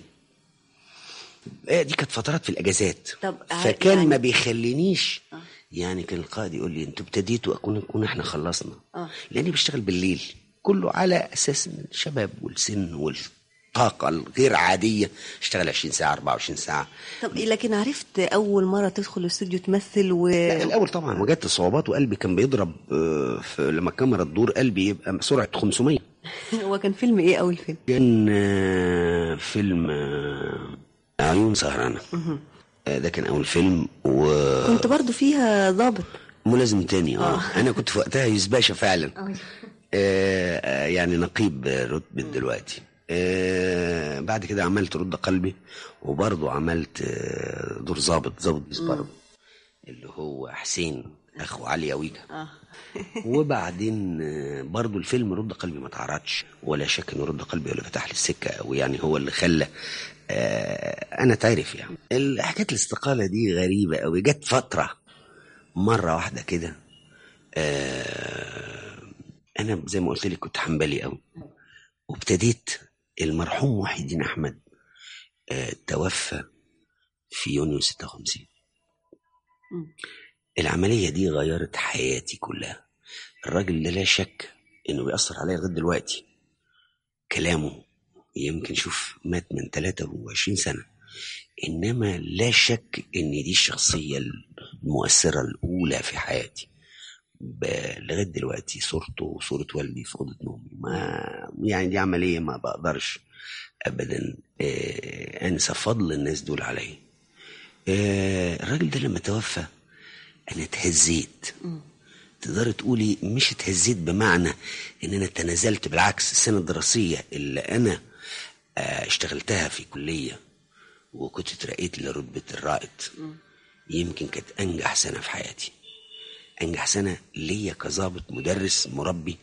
دي كانت فترات في الأجازات، فكان يعني ما بيخلينيش يعني. كان القائد يقول لي انتوا ابتديتوا أكون احنا خلصنا، لأني بشتغل بالليل كله على أساس الشباب والسن والطاقة الغير عادية، اشتغل 20 ساعة 24 ساعة. طب لكن عرفت أول مرة تدخل الاستوديو تمثل لا الأول طبعا وجدت صعوبات، وقلبي كان بيضرب لما الكاميرا تدور قلبي يبقى سرعة 500. هو كان فيلم ايه أول فيلم؟ كان فيلم عيون سهرانة. ده كان أول فيلم كنت برضو فيها ضابط ملازم تاني. أنا كنت في وقتها يوسف باشا فعلا. يعني نقيب رتبة دلوقتي. بعد كده عملت رد قلبي، وبرضو عملت دور ضابط برضو اللي هو حسين أخو علي أويجا. وبعدين برضو الفيلم رد قلبي ما تعرضش، ولا شك إنه رد قلبي اللي فتح لي السكة، أو يعني هو اللي خلى أنا تعرف يعني. حكاية الاستقالة دي غريبة أوي. جت فترة مرة واحدة كده أنا زي ما قلت لك كنت حنبلي أوي، وابتديت المرحوم محي الدين أحمد توفى في يونيو 56. العملية دي غيرت حياتي كلها. الراجل اللي لا شك إنه بيأثر عليا لغاية دلوقتي كلامه يمكن شوف مات من 23 سنة، إنما لا شك إن دي الشخصية المؤثرة الأولى في حياتي. لغاية دلوقتي صورته وصورة والدي في أوضة نومي، ما يعني دي عملية ما بقدرش أبدا أنسى فضل الناس دول علي. الراجل ده لما توفى أنا اتهزيت. تقدر تقولي مش اتهزيت بمعنى إن أنا تنازلت، بالعكس السنة الدراسية اللي أنا اشتغلتها في كلية وكنت اترقيت لرتبة الرائد يمكن كانت أنجح سنة في حياتي، أنجح سنة ليا كظابط مدرس مربي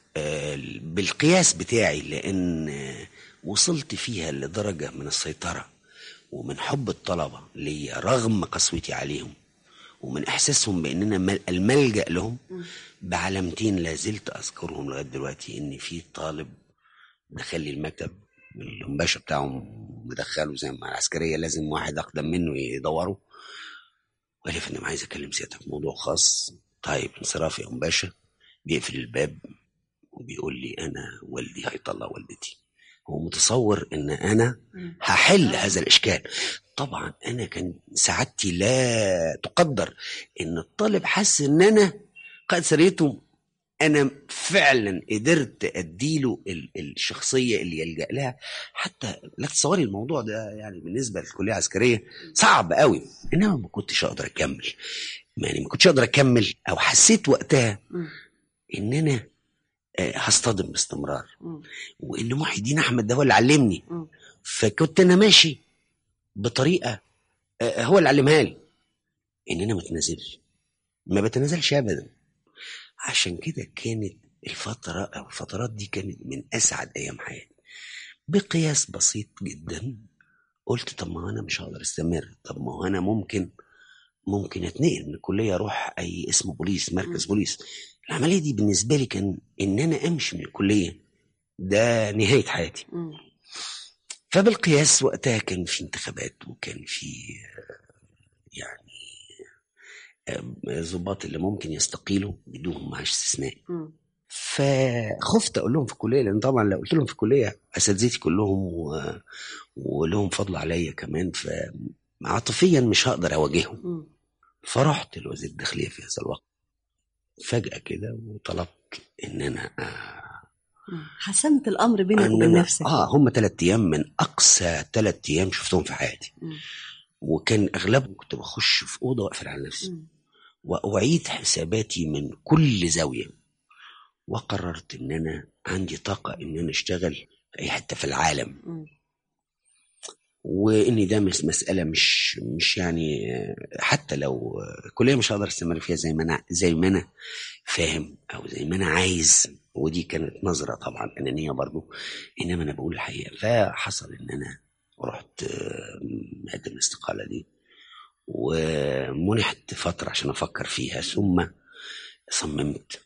بالقياس بتاعي، لأن وصلت فيها لدرجة من السيطرة ومن حب الطلبة ليا رغم قسوتي عليهم، ومن إحساسهم بأننا الملجأ لهم، بعلامتين لازلت أذكرهم لغاية دلوقتي. إن في طالب دخل لي المكتب، الباشا بتاعهم مدخله زي ما العسكرية لازم واحد أقدم منه يدوره، وقال لي: فندم عايز أكلم سيادتك في موضوع خاص. طيب انصراف يا أم باشا. بيقفل الباب وبيقول لي: أنا والدي هيطلع والدتي. هو متصور إن أنا هحل هذا الإشكال. طبعا أنا كان سعادتي لا تقدر إن الطالب حس إن أنا قائد سريته، أنا فعلا قدرت أديله الشخصية اللي يلجأ لها. حتى لا تتصوري الموضوع ده يعني بالنسبة للكلية العسكرية صعب قوي، إنما ما كنتش أقدر أكمل، يعني ما كنتش أقدر أكمل، أو حسيت وقتها إن أنا هصطدم باستمرار، وإن محي الدين أحمد ده هو اللي علمني. فكنت أنا ماشي بطريقة هو اللي علمها لي، إن أنا ما بتنازلش أبدا. عشان كده كانت الفترة أو الفترات دي كانت من أسعد أيام حياتي. بقياس بسيط جدا قلت: طب ما أنا مش هقدر استمر، طب ما هو أنا ممكن أتنقل من الكلية أروح أي اسم بوليس، مركز بوليس. العملية دي بالنسبة لي كان إن أنا أمشي من الكلية ده نهاية حياتي. فبالقياس وقتها كان في انتخابات، وكان في يعني ضباط اللي ممكن يستقيلوا بدون معاش استثنائي. فخفت اقول لهم في الكليه، لان طبعا لو قلت لهم في الكليه اساتذتي كلهم ولهم فضل عليا كمان، فعاطفيا مش هقدر اواجههم. فرحت لوزير الداخليه في هذا الوقت فجاه كده وطلبت ان انا حسمت الامر بينك وبين نفسك. هم 3 ايام من اقصى 3 ايام شفتهم في حياتي. وكان اغلبهم كنت بخش في اوضه واقفل على نفسي واعيد حساباتي من كل زاويه. وقررت ان انا عندي طاقه ان انا اشتغل في اي حته في العالم، وان ده مساله مش يعني حتى لو الكليه مش هقدر استمر فيها زي ما انا فاهم او زي ما انا عايز. ودي كانت نظره طبعا انانيه برضو، انما انا بقول الحقيقه. فحصل ان انا رحت مقدم الاستقاله دي، ومنحت فتره عشان افكر فيها، ثم صممت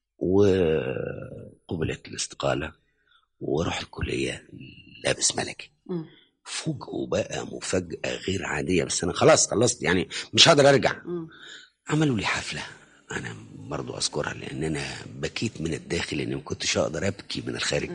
وقبلت الاستقالة ورحت الكلية لابس ملكي. فوجئوا بقى مفاجأة غير عادية، بس أنا خلاص خلصت يعني مش هقدر أرجع. عملوا لي حفلة أنا برضو أذكرها، لأن أنا بكيت من الداخل لأني ما كنتش أقدر أبكي من الخارج.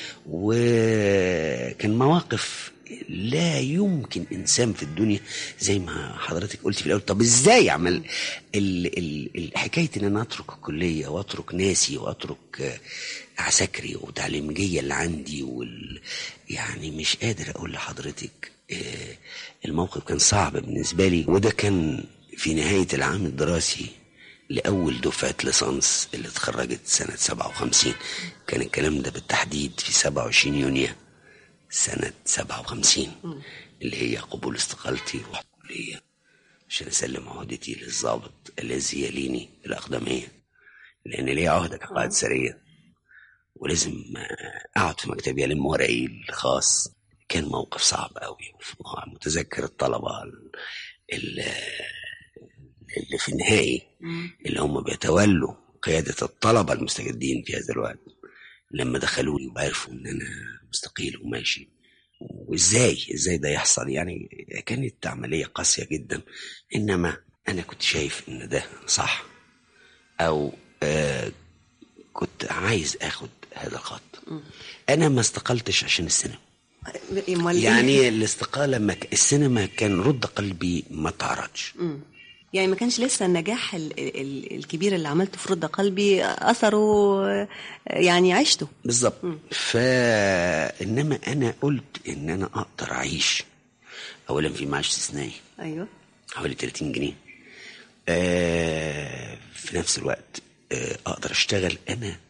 وكان مواقف لا يمكن إنسان في الدنيا زي ما حضرتك قلتي في الأول. طب إزاي عمل الحكاية إن أنا أترك الكلية وأترك ناسي وأترك عسكري وتعليمجية اللي عندي يعني مش قادر أقول لحضرتك. الموقف كان صعب بالنسبة لي، وده كان في نهاية العام الدراسي لأول دفعة ليسانس اللي اتخرجت سنة 57. كان الكلام ده بالتحديد في 27 يونيو سنة 57 اللي هي قبول استقالتي. رحت الكلية عشان أسلم عهدتي للضابط الذي يليني الأقدمية، لأن ليه عهدة كقائد سرية ولازم أقعد في مكتبي ألم ورقي الخاص. كان موقف صعب قوي. متذكر الطلبة اللي في النهائي اللي هم بيتولوا قيادة الطلبة المستجدين في هذا الوقت، لما دخلوني وعرفوا ان انا مستقيل وماشي، وازاي ده يحصل. يعني كانت عملية قاسية جدا، انما انا كنت شايف ان ده صح، او كنت عايز اخد هذا الخط. انا ما استقلتش عشان السينما، يعني يعني الاستقالة السينما كان رد قلبي ما تعرضش. يعني ما كانش لسه النجاح الكبير اللي عملته في رد قلبي أثره يعني عشته بالظبط. فإنما أنا قلت إن أنا أقدر أعيش أولا في معاش استثنائي، أيوه، حوالي 30 جنيه. في نفس الوقت أقدر أشتغل أنا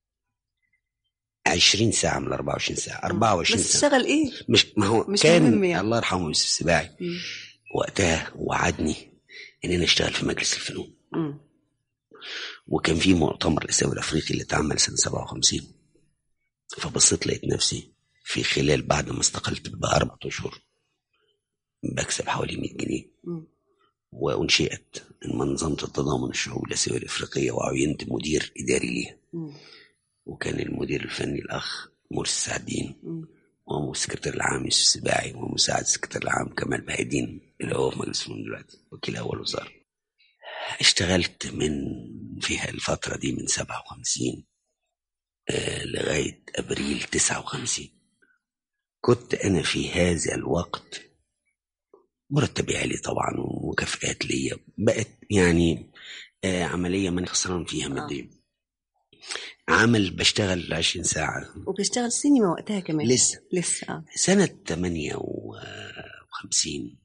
20 ساعة من 24 ساعة، 24 بس ساعة. تشتغل إيه؟ ما هو مش كان مهم يعني. الله يرحمه يوسف السباعي وقتها وعدني إن أنا أشتغل في مجلس الفنون. وكان في مؤتمر الآسيوي الأفريقي اللي اتعمل سنة 57. فبصيت لقيت نفسي في خلال بعد ما استقلت ب4 أشهر بكسب حوالي 100 جنيه. وأنشئت منظمة التضامن الشعوب الآسيوية الأفريقية وعينت مدير إداري ليها. وكان المدير الفني الأخ مرسي السعدين، والسكرتير العام يوسف السباعي، ومساعد السكرتير العام كمال بهيدين اللي هو في مجلس الفنون دلوقتي وكيل أول وزارة. اشتغلت فيها الفترة دي من 57 لغاية أبريل 59. كنت أنا في هذا الوقت مرتبي عالي طبعا ومكافآت ليا، بقت يعني عملية من خسران فيها ماديا. عمل بشتغل 20 ساعة. وبتشتغل سينما وقتها كمان؟ لسه سنة 58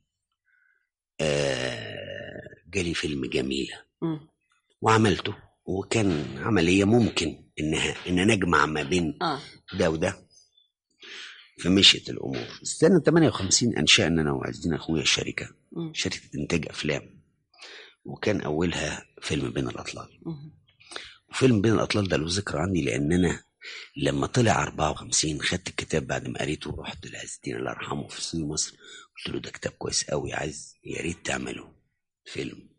جالي فيلم جميلة وعملته، وكان عملية ممكن إن نجمع ما بين ده وده. فمشيت الأمور. سنة 58 أنشأنا أنا وعزين أخويا شركة إنتاج أفلام، وكان أولها فيلم بين الأطلال. وفيلم بين الأطلال ده له ذكر عندي، لأن أنا لما طلع 54 خدت الكتاب بعد ما قريته ورحت لعز الدين الله يرحمه في استوديو مصر، قلت له ده كتاب كويس قوي، عايز يا ريت تعمله فيلم.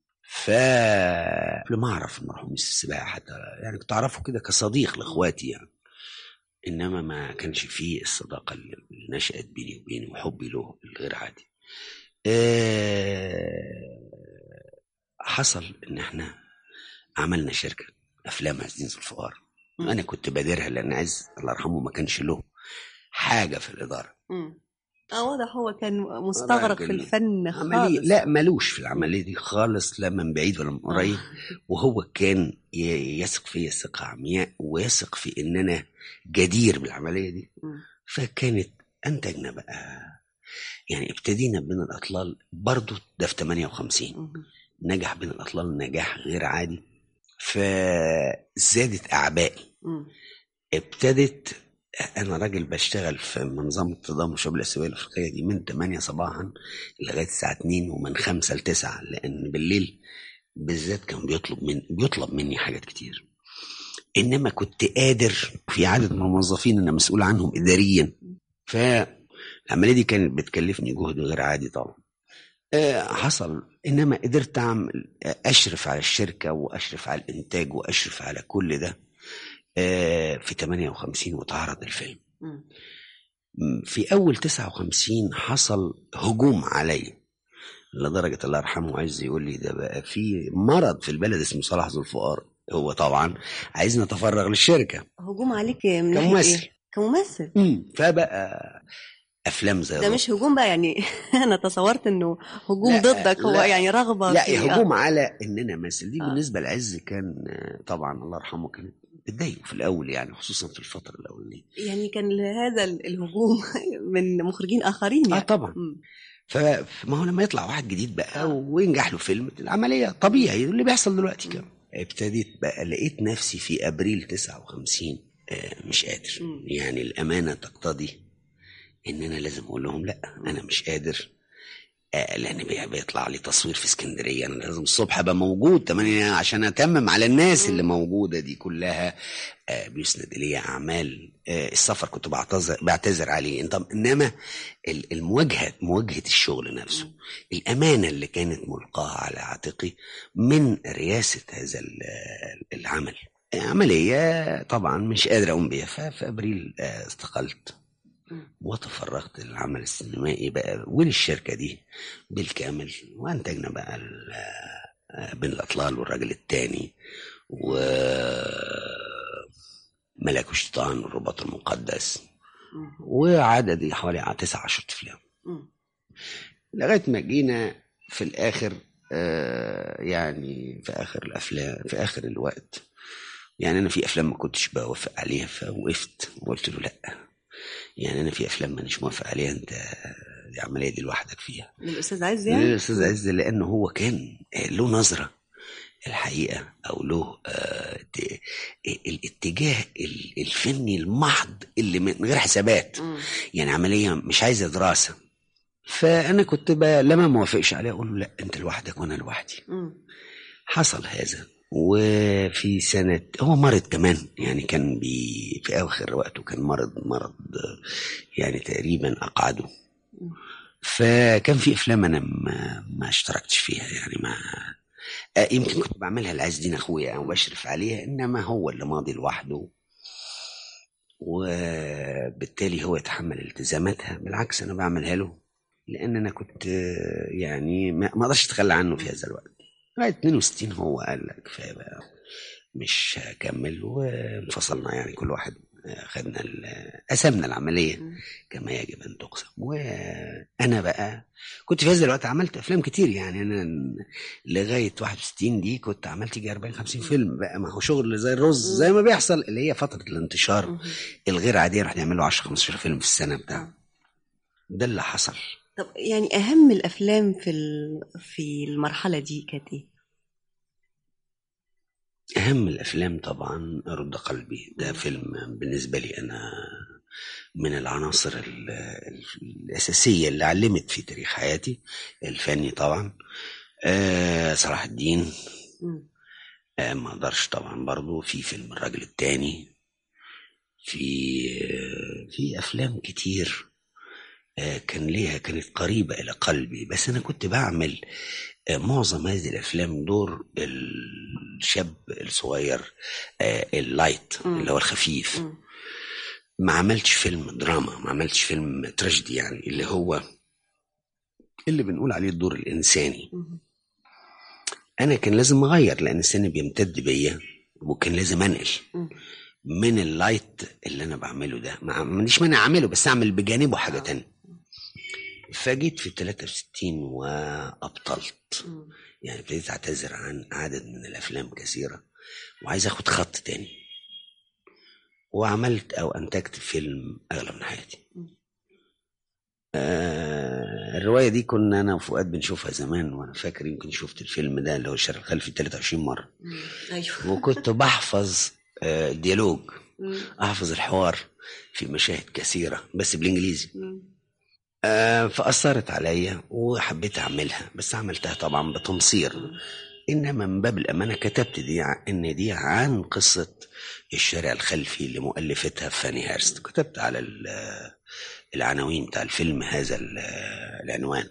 لما أعرف المرحوم يوسف السباعي حتى يعني كنت أعرفه كده كصديق لإخواتي يعني، إنما ما كانش فيه الصداقة اللي نشأت بيني وبينه وحبي له الغير عادي. حصل إن إحنا عملنا شركة أفلام عز الدين ذوالفقار. أنا كنت بادرها لأن عز الله يرحمه ما كانش له حاجة في الإدارة. واضح هو كان مستغرق في الفن خالص. لا ملوش في العملية دي خالص، لا من بعيد ولا من قريب. وهو كان يثق فيا ثقة عمياء، ويثق في إن أنا جدير بالعملية دي. فكانت أنتجنا بقى يعني ابتدينا بين الأطلال برضو ده في 58. نجح بين الأطلال نجاح غير عادي، فزادت أعبائي. ابتدت أنا راجل بشتغل في منظمة التضامن الشعوب الآسيوية الأفريقية دي من 8 صباحا لغاية الساعة 2، ومن 5 ل 9، لأن بالليل بالذات كان بيطلب مني حاجات كتير. إنما كنت قادر في عدد من الموظفين أنا مسؤول عنهم إداريا، فالعملية دي كانت بتكلفني جهد غير عادي طبعا. حصل إنما قدرت أشرف على الشركة وأشرف على الإنتاج وأشرف على كل ده في 58 وتعرض الفيلم. في أول 59 حصل هجوم علي لدرجة الله يرحمه عايز يقول لي ده بقى في مرض في البلد اسمه صلاح ذوالفقار. هو طبعا عايزنا نتفرغ للشركة. هجوم عليك من كممثل إيه؟ كممثل. فبقى افلام زي ده مش هجوم بقى يعني انا تصورت انه هجوم ضدك. هو يعني رغبه لا هجوم على اننا امثل دي. بالنسبه لعز كان طبعا الله يرحمه كان بتضايق في الاول يعني، خصوصا في الفتره الاولانيه. يعني كان هذا الهجوم من مخرجين اخرين يعني. طبعا. فما هو لما يطلع واحد جديد بقى وينجح له فيلم العمليه طبيعي اللي بيحصل دلوقتي كده. ابتديت بقى لقيت نفسي في ابريل 59 مش قادر. يعني الامانه تقتضي ان انا لازم اقول لهم لا انا مش قادر، لان بيطلع لي تصوير في اسكندريه، انا لازم الصبح ابقى موجود 8 عشان اتمم على الناس اللي موجوده دي كلها. بيسند الي اعمال السفر كنت بعتذر عليه. انما مواجهه الشغل نفسه، الامانه اللي كانت ملقاها على عاتقي من رئاسه هذا العمل، عمليه طبعا مش قادر اقوم بيها. ففي ابريل استقلت وتفرغت للعمل السينمائي بقى وللشركة دي بالكامل، وانتجنا بقى بين الأطلال والراجل التاني ملاك الشيطان والرباط المقدس، وعدد حوالي 19 أفلام. لغاية ما جينا في الآخر يعني في آخر الأفلام، في آخر الوقت، يعني أنا في أفلام ما كنتش بوافق عليها، فوقفت وقلت له لأ، يعني أنا في أفلام مانيش موافق عليها، أنت دي عملية دي لوحدك فيها. الأستاذ عز يعني؟ الأستاذ عز، لأنه هو كان له نظرة الحقيقة، أو له الاتجاه الفني المحض اللي من غير حسابات، يعني عملية مش عايزة دراسة. فأنا كنت لما موافقش عليه أقول له لا أنت لوحدك وأنا لوحدي. حصل هذا. وفي سنة هو مرض كمان، يعني كان في آخر وقته كان مرض يعني تقريبا أقعده. فكان في أفلام أنا ما اشتركتش فيها، يعني ما يمكن كنت بعملها لعز الدين أخويا أو بشرف عليها، إنما هو اللي ماضي لوحده، وبالتالي هو يتحمل التزاماتها. بالعكس أنا بعملها له، لأن أنا كنت يعني ما أقدرش أتخلى عنه في هذا الوقت. لغاية 62 هو قال لك كفاية بقى، مش هكمل، وانفصلنا، يعني كل واحد خدنا قسمنا العملية كما يجب أن تقسم. وأنا بقى كنت في هذا الوقت عملت أفلام كتير، يعني أنا لغاية 61 دي كنت عملت يجي 40-50 فيلم بقى، ما هو شغل زي الرز زي ما بيحصل، اللي هي فترة الانتشار الغير عادية، رح نعمله 10-15 فيلم في السنة بتاعه. ده اللي حصل. طب يعني أهم الأفلام في المرحلة دي كانت إيه؟ أهم الأفلام طبعا رد قلبي، ده فيلم بالنسبة لي أنا من العناصر الأساسية اللي علمت في تاريخ حياتي الفني طبعا. صلاح الدين، ما أقدرش طبعا، برضو في فيلم الرجل التاني، في أفلام كتير كانت قريبة إلى قلبي، بس أنا كنت بعمل معظم هذه الأفلام دور الشاب الصغير اللايت اللي هو الخفيف. ما عملتش فيلم دراما، ما عملتش فيلم تراجيدي، يعني اللي هو اللي بنقول عليه الدور الإنساني. أنا كان لازم أغير، لأن السن بيمتد بيا، وكان لازم أنقل من اللايت اللي أنا بعمله ده، ما عنديش مانع أعمله، بس أعمل بجانبه حاجة تانية. فجيت في 63 وأبطلت، يعني ابتديت أعتذر عن عدد من الأفلام كثيرة، وعايز أخد خط تاني، وعملت أو أنتجت فيلم أغلى من حياتي. الرواية دي كنا أنا وفؤاد بنشوفها زمان، وأنا فاكر يمكن شفت الفيلم ده اللي هو الشارع الخلفي 23 مرة. أيوه. وكنت بحفظ الديالوج، أحفظ الحوار في مشاهد كثيرة بس بالإنجليزي. فأثرت عليا وحبيت أعملها، بس عملتها طبعا بتمصير، إنما من باب الأمانة كتبت دي عن قصة الشارع الخلفي اللي مؤلفتها فاني هيرست. كتبت على العناوين بتاع الفيلم هذا العنوان،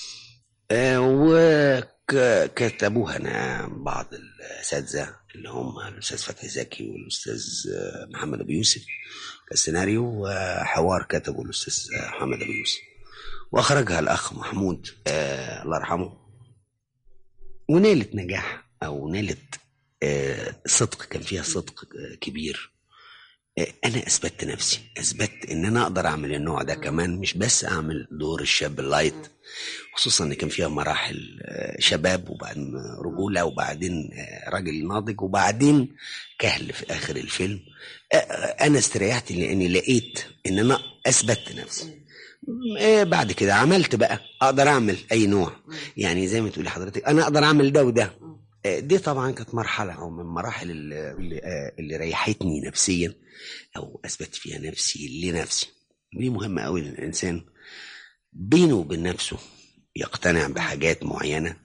وكتبوها أنا بعض الأساتذة اللي هم الأستاذ فتحي زكي والأستاذ محمد أبو يوسف كالسيناريو، وحوار كتبه الأستاذ محمد أبو يوسف، وأخرجها الأخ محمود الله يرحمه، ونالت نجاح أو نالت صدق، كان فيها صدق كبير. أنا أثبت نفسي، أثبت إن أنا أقدر أعمل النوع ده كمان، مش بس أعمل دور الشاب اللايت، خصوصا إن كان فيها مراحل شباب، وبعدين رجولة، وبعدين راجل ناضج، وبعدين كهل في آخر الفيلم. أنا استريحت لأني لقيت إن أنا أثبت نفسي. بعد كده عملت بقى أقدر أعمل أي نوع، يعني زي ما تقولي حضرتك أنا أقدر أعمل ده وده. دي طبعا كانت مرحلة أو من مراحل اللي ريحتني نفسيا، أو أثبت فيها نفسي لنفسي. دي مهمة أوي للإنسان بينه وبين نفسه، يقتنع بحاجات معينة،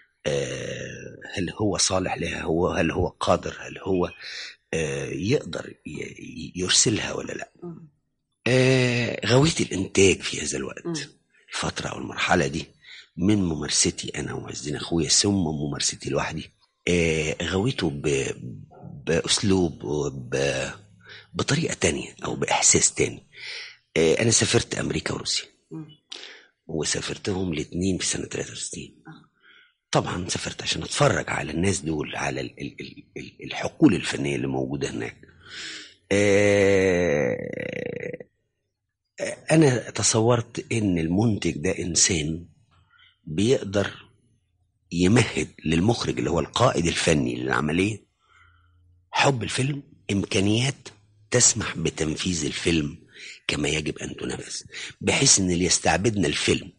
هل هو صالح لها، هل هو قادر، هل هو يقدر يرسلها ولا لا. غويت الإنتاج في هذا الوقت، الفترة أو المرحلة دي، من ممارستي أنا وعز الدين أخويا ثم ممارستي لوحدي، غويته بأسلوب بطريقة تانية أو بإحساس تاني. أنا سافرت أمريكا وروسيا، وسافرتهم الاثنين في سنة 63. طبعا سافرت عشان أتفرج على الناس دول، على الحقول الفنية اللي موجودة هناك. أنا تصورت إن المنتج ده إنسان بيقدر يمهد للمخرج اللي هو القائد الفني للعملية حب الفيلم، إمكانيات تسمح بتنفيذ الفيلم كما يجب أن تنفذ، بحيث إن اللي يستعبدنا الفيلم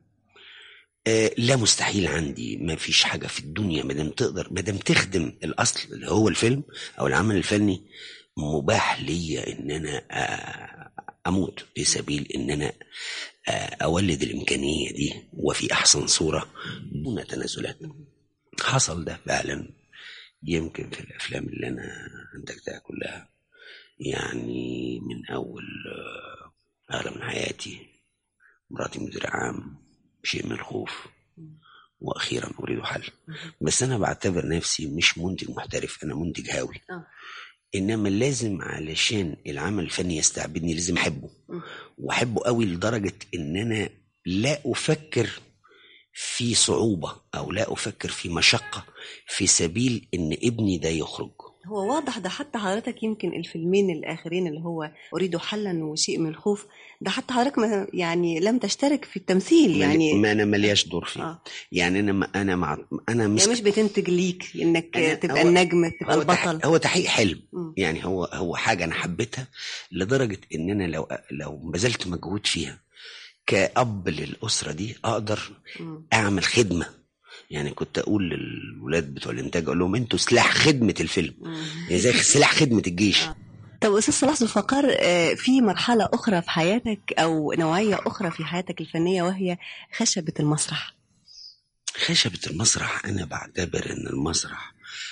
لا مستحيل عندي. ما فيش حاجة في الدنيا مادام تقدر، مادام تخدم الأصل اللي هو الفيلم أو العمل الفني، مباح لي إن أنا أموت في سبيل إن أنا أولد الإمكانية دي وفي أحسن صورة دون تنازلات. حصل ده فعلا، يمكن في الأفلام اللي أنا أنتجتها كلها، يعني من أول أغلى من حياتي، مراتي مدير عام، شيء من الخوف، وأخيرا أريد حل. بس أنا بعتبر نفسي مش منتج محترف، أنا منتج هاوي. إنما لازم علشان العمل الفني يستعبدني لازم أحبه، وأحبه قوي لدرجة إن أنا لا أفكر في صعوبة أو لا أفكر في مشقة في سبيل إن ابني ده يخرج. هو واضح ده، حتى حضرتك يمكن الفيلمين الآخرين اللي هو أريد حلا وشيء من الخوف ده، حتى حضرتك ما يعني لم تشترك في التمثيل، يعني ما أنا ملياش دور فيه. يعني أنا مش بتنتج ليك إنك تبقى النجم، تبقى البطل. هو تحقيق حلم. يعني هو حاجة أنا حبيتها لدرجة إن أنا لو بذلت مجهود فيها كأب للأسرة دي أقدر أعمل خدمة. يعني كنت أقول للولاد بتوع الإنتاج، أقول لهم أنتوا سلاح خدمة الفيلم، يعني زي سلاح خدمة الجيش. طب أستاذ صلاح ذو الفقار، في مرحلة أخرى في حياتك أو نوعية أخرى في حياتك الفنية وهي خشبة المسرح. خشبة المسرح أنا بعتبر أن المسرح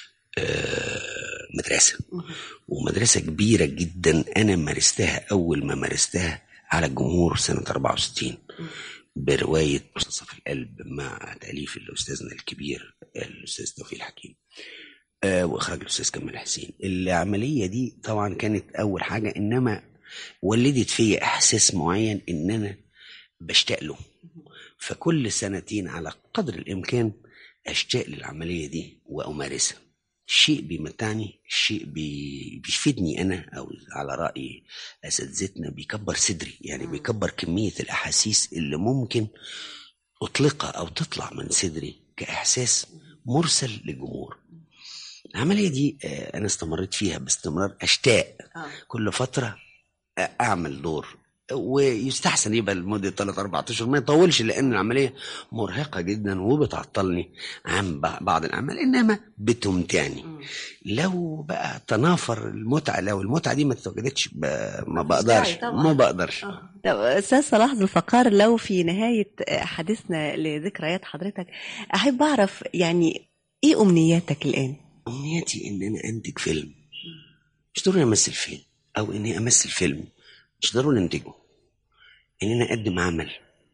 مدرسة، ومدرسة كبيرة جدا. أنا مارستها أول ما مارستها على الجمهور سنة 64 برواية منتصف القلب مع تأليف الأستاذنا الكبير الأستاذ توفيق الحكيم وإخراج الأستاذ كمال حسين. العملية دي طبعا كانت أول حاجة، إنما ولدت فيا إحساس معين إن أنا بشتاق له، فكل سنتين على قدر الإمكان أشتاق للعملية دي وأمارسها. شيء بيمتعني، شيء بيفيدني أنا، أو على رأي أساتذتنا بيكبر صدري، يعني بيكبر كمية الأحاسيس اللي ممكن أطلقها أو تطلع من صدري كإحساس مرسل للجمهور. العملية دي أنا استمريت فيها باستمرار، أشتاق كل فترة أعمل دور، ويستحسن يبقى لمدة 3-4 أشهر، ما يطولش، لأن العملية مرهقة جدا وبتعطلني عن بعض الأعمال، إنما بتمتعني. لو بقى تنافر المتعة، لو المتعة دي ما تتوجدتش ما بقدرش. طب أستاذ صلاح ذو الفقار، لو في نهاية حديثنا لذكريات حضرتك أحب أعرف يعني إيه أمنياتك الآن؟ أمنياتي إن أنا أنتج فيلم، مش ضروري أمثل فيه، أو إني أمثل فيلم مش ضروري أنتجه، إن أنا أقدم عمل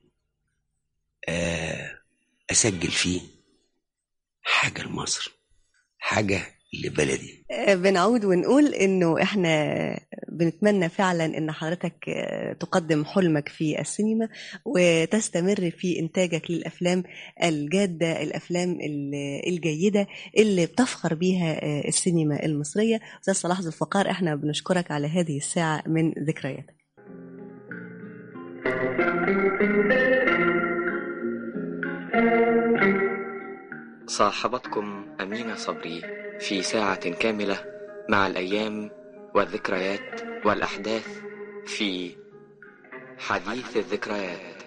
أسجل فيه حاجة لمصر، حاجة لبلدي. بنعود ونقول إنه إحنا بنتمنى فعلا إن حضرتك تقدم حلمك في السينما وتستمر في إنتاجك للأفلام الجادة، الأفلام الجيدة اللي بتفخر بيها السينما المصرية. أستاذ صلاح ذو الفقار، إحنا بنشكرك على هذه الساعة من ذكرياتك. صاحبتكم أمينة صبري في ساعة كاملة مع الأيام والذكريات والأحداث في حديث الذكريات.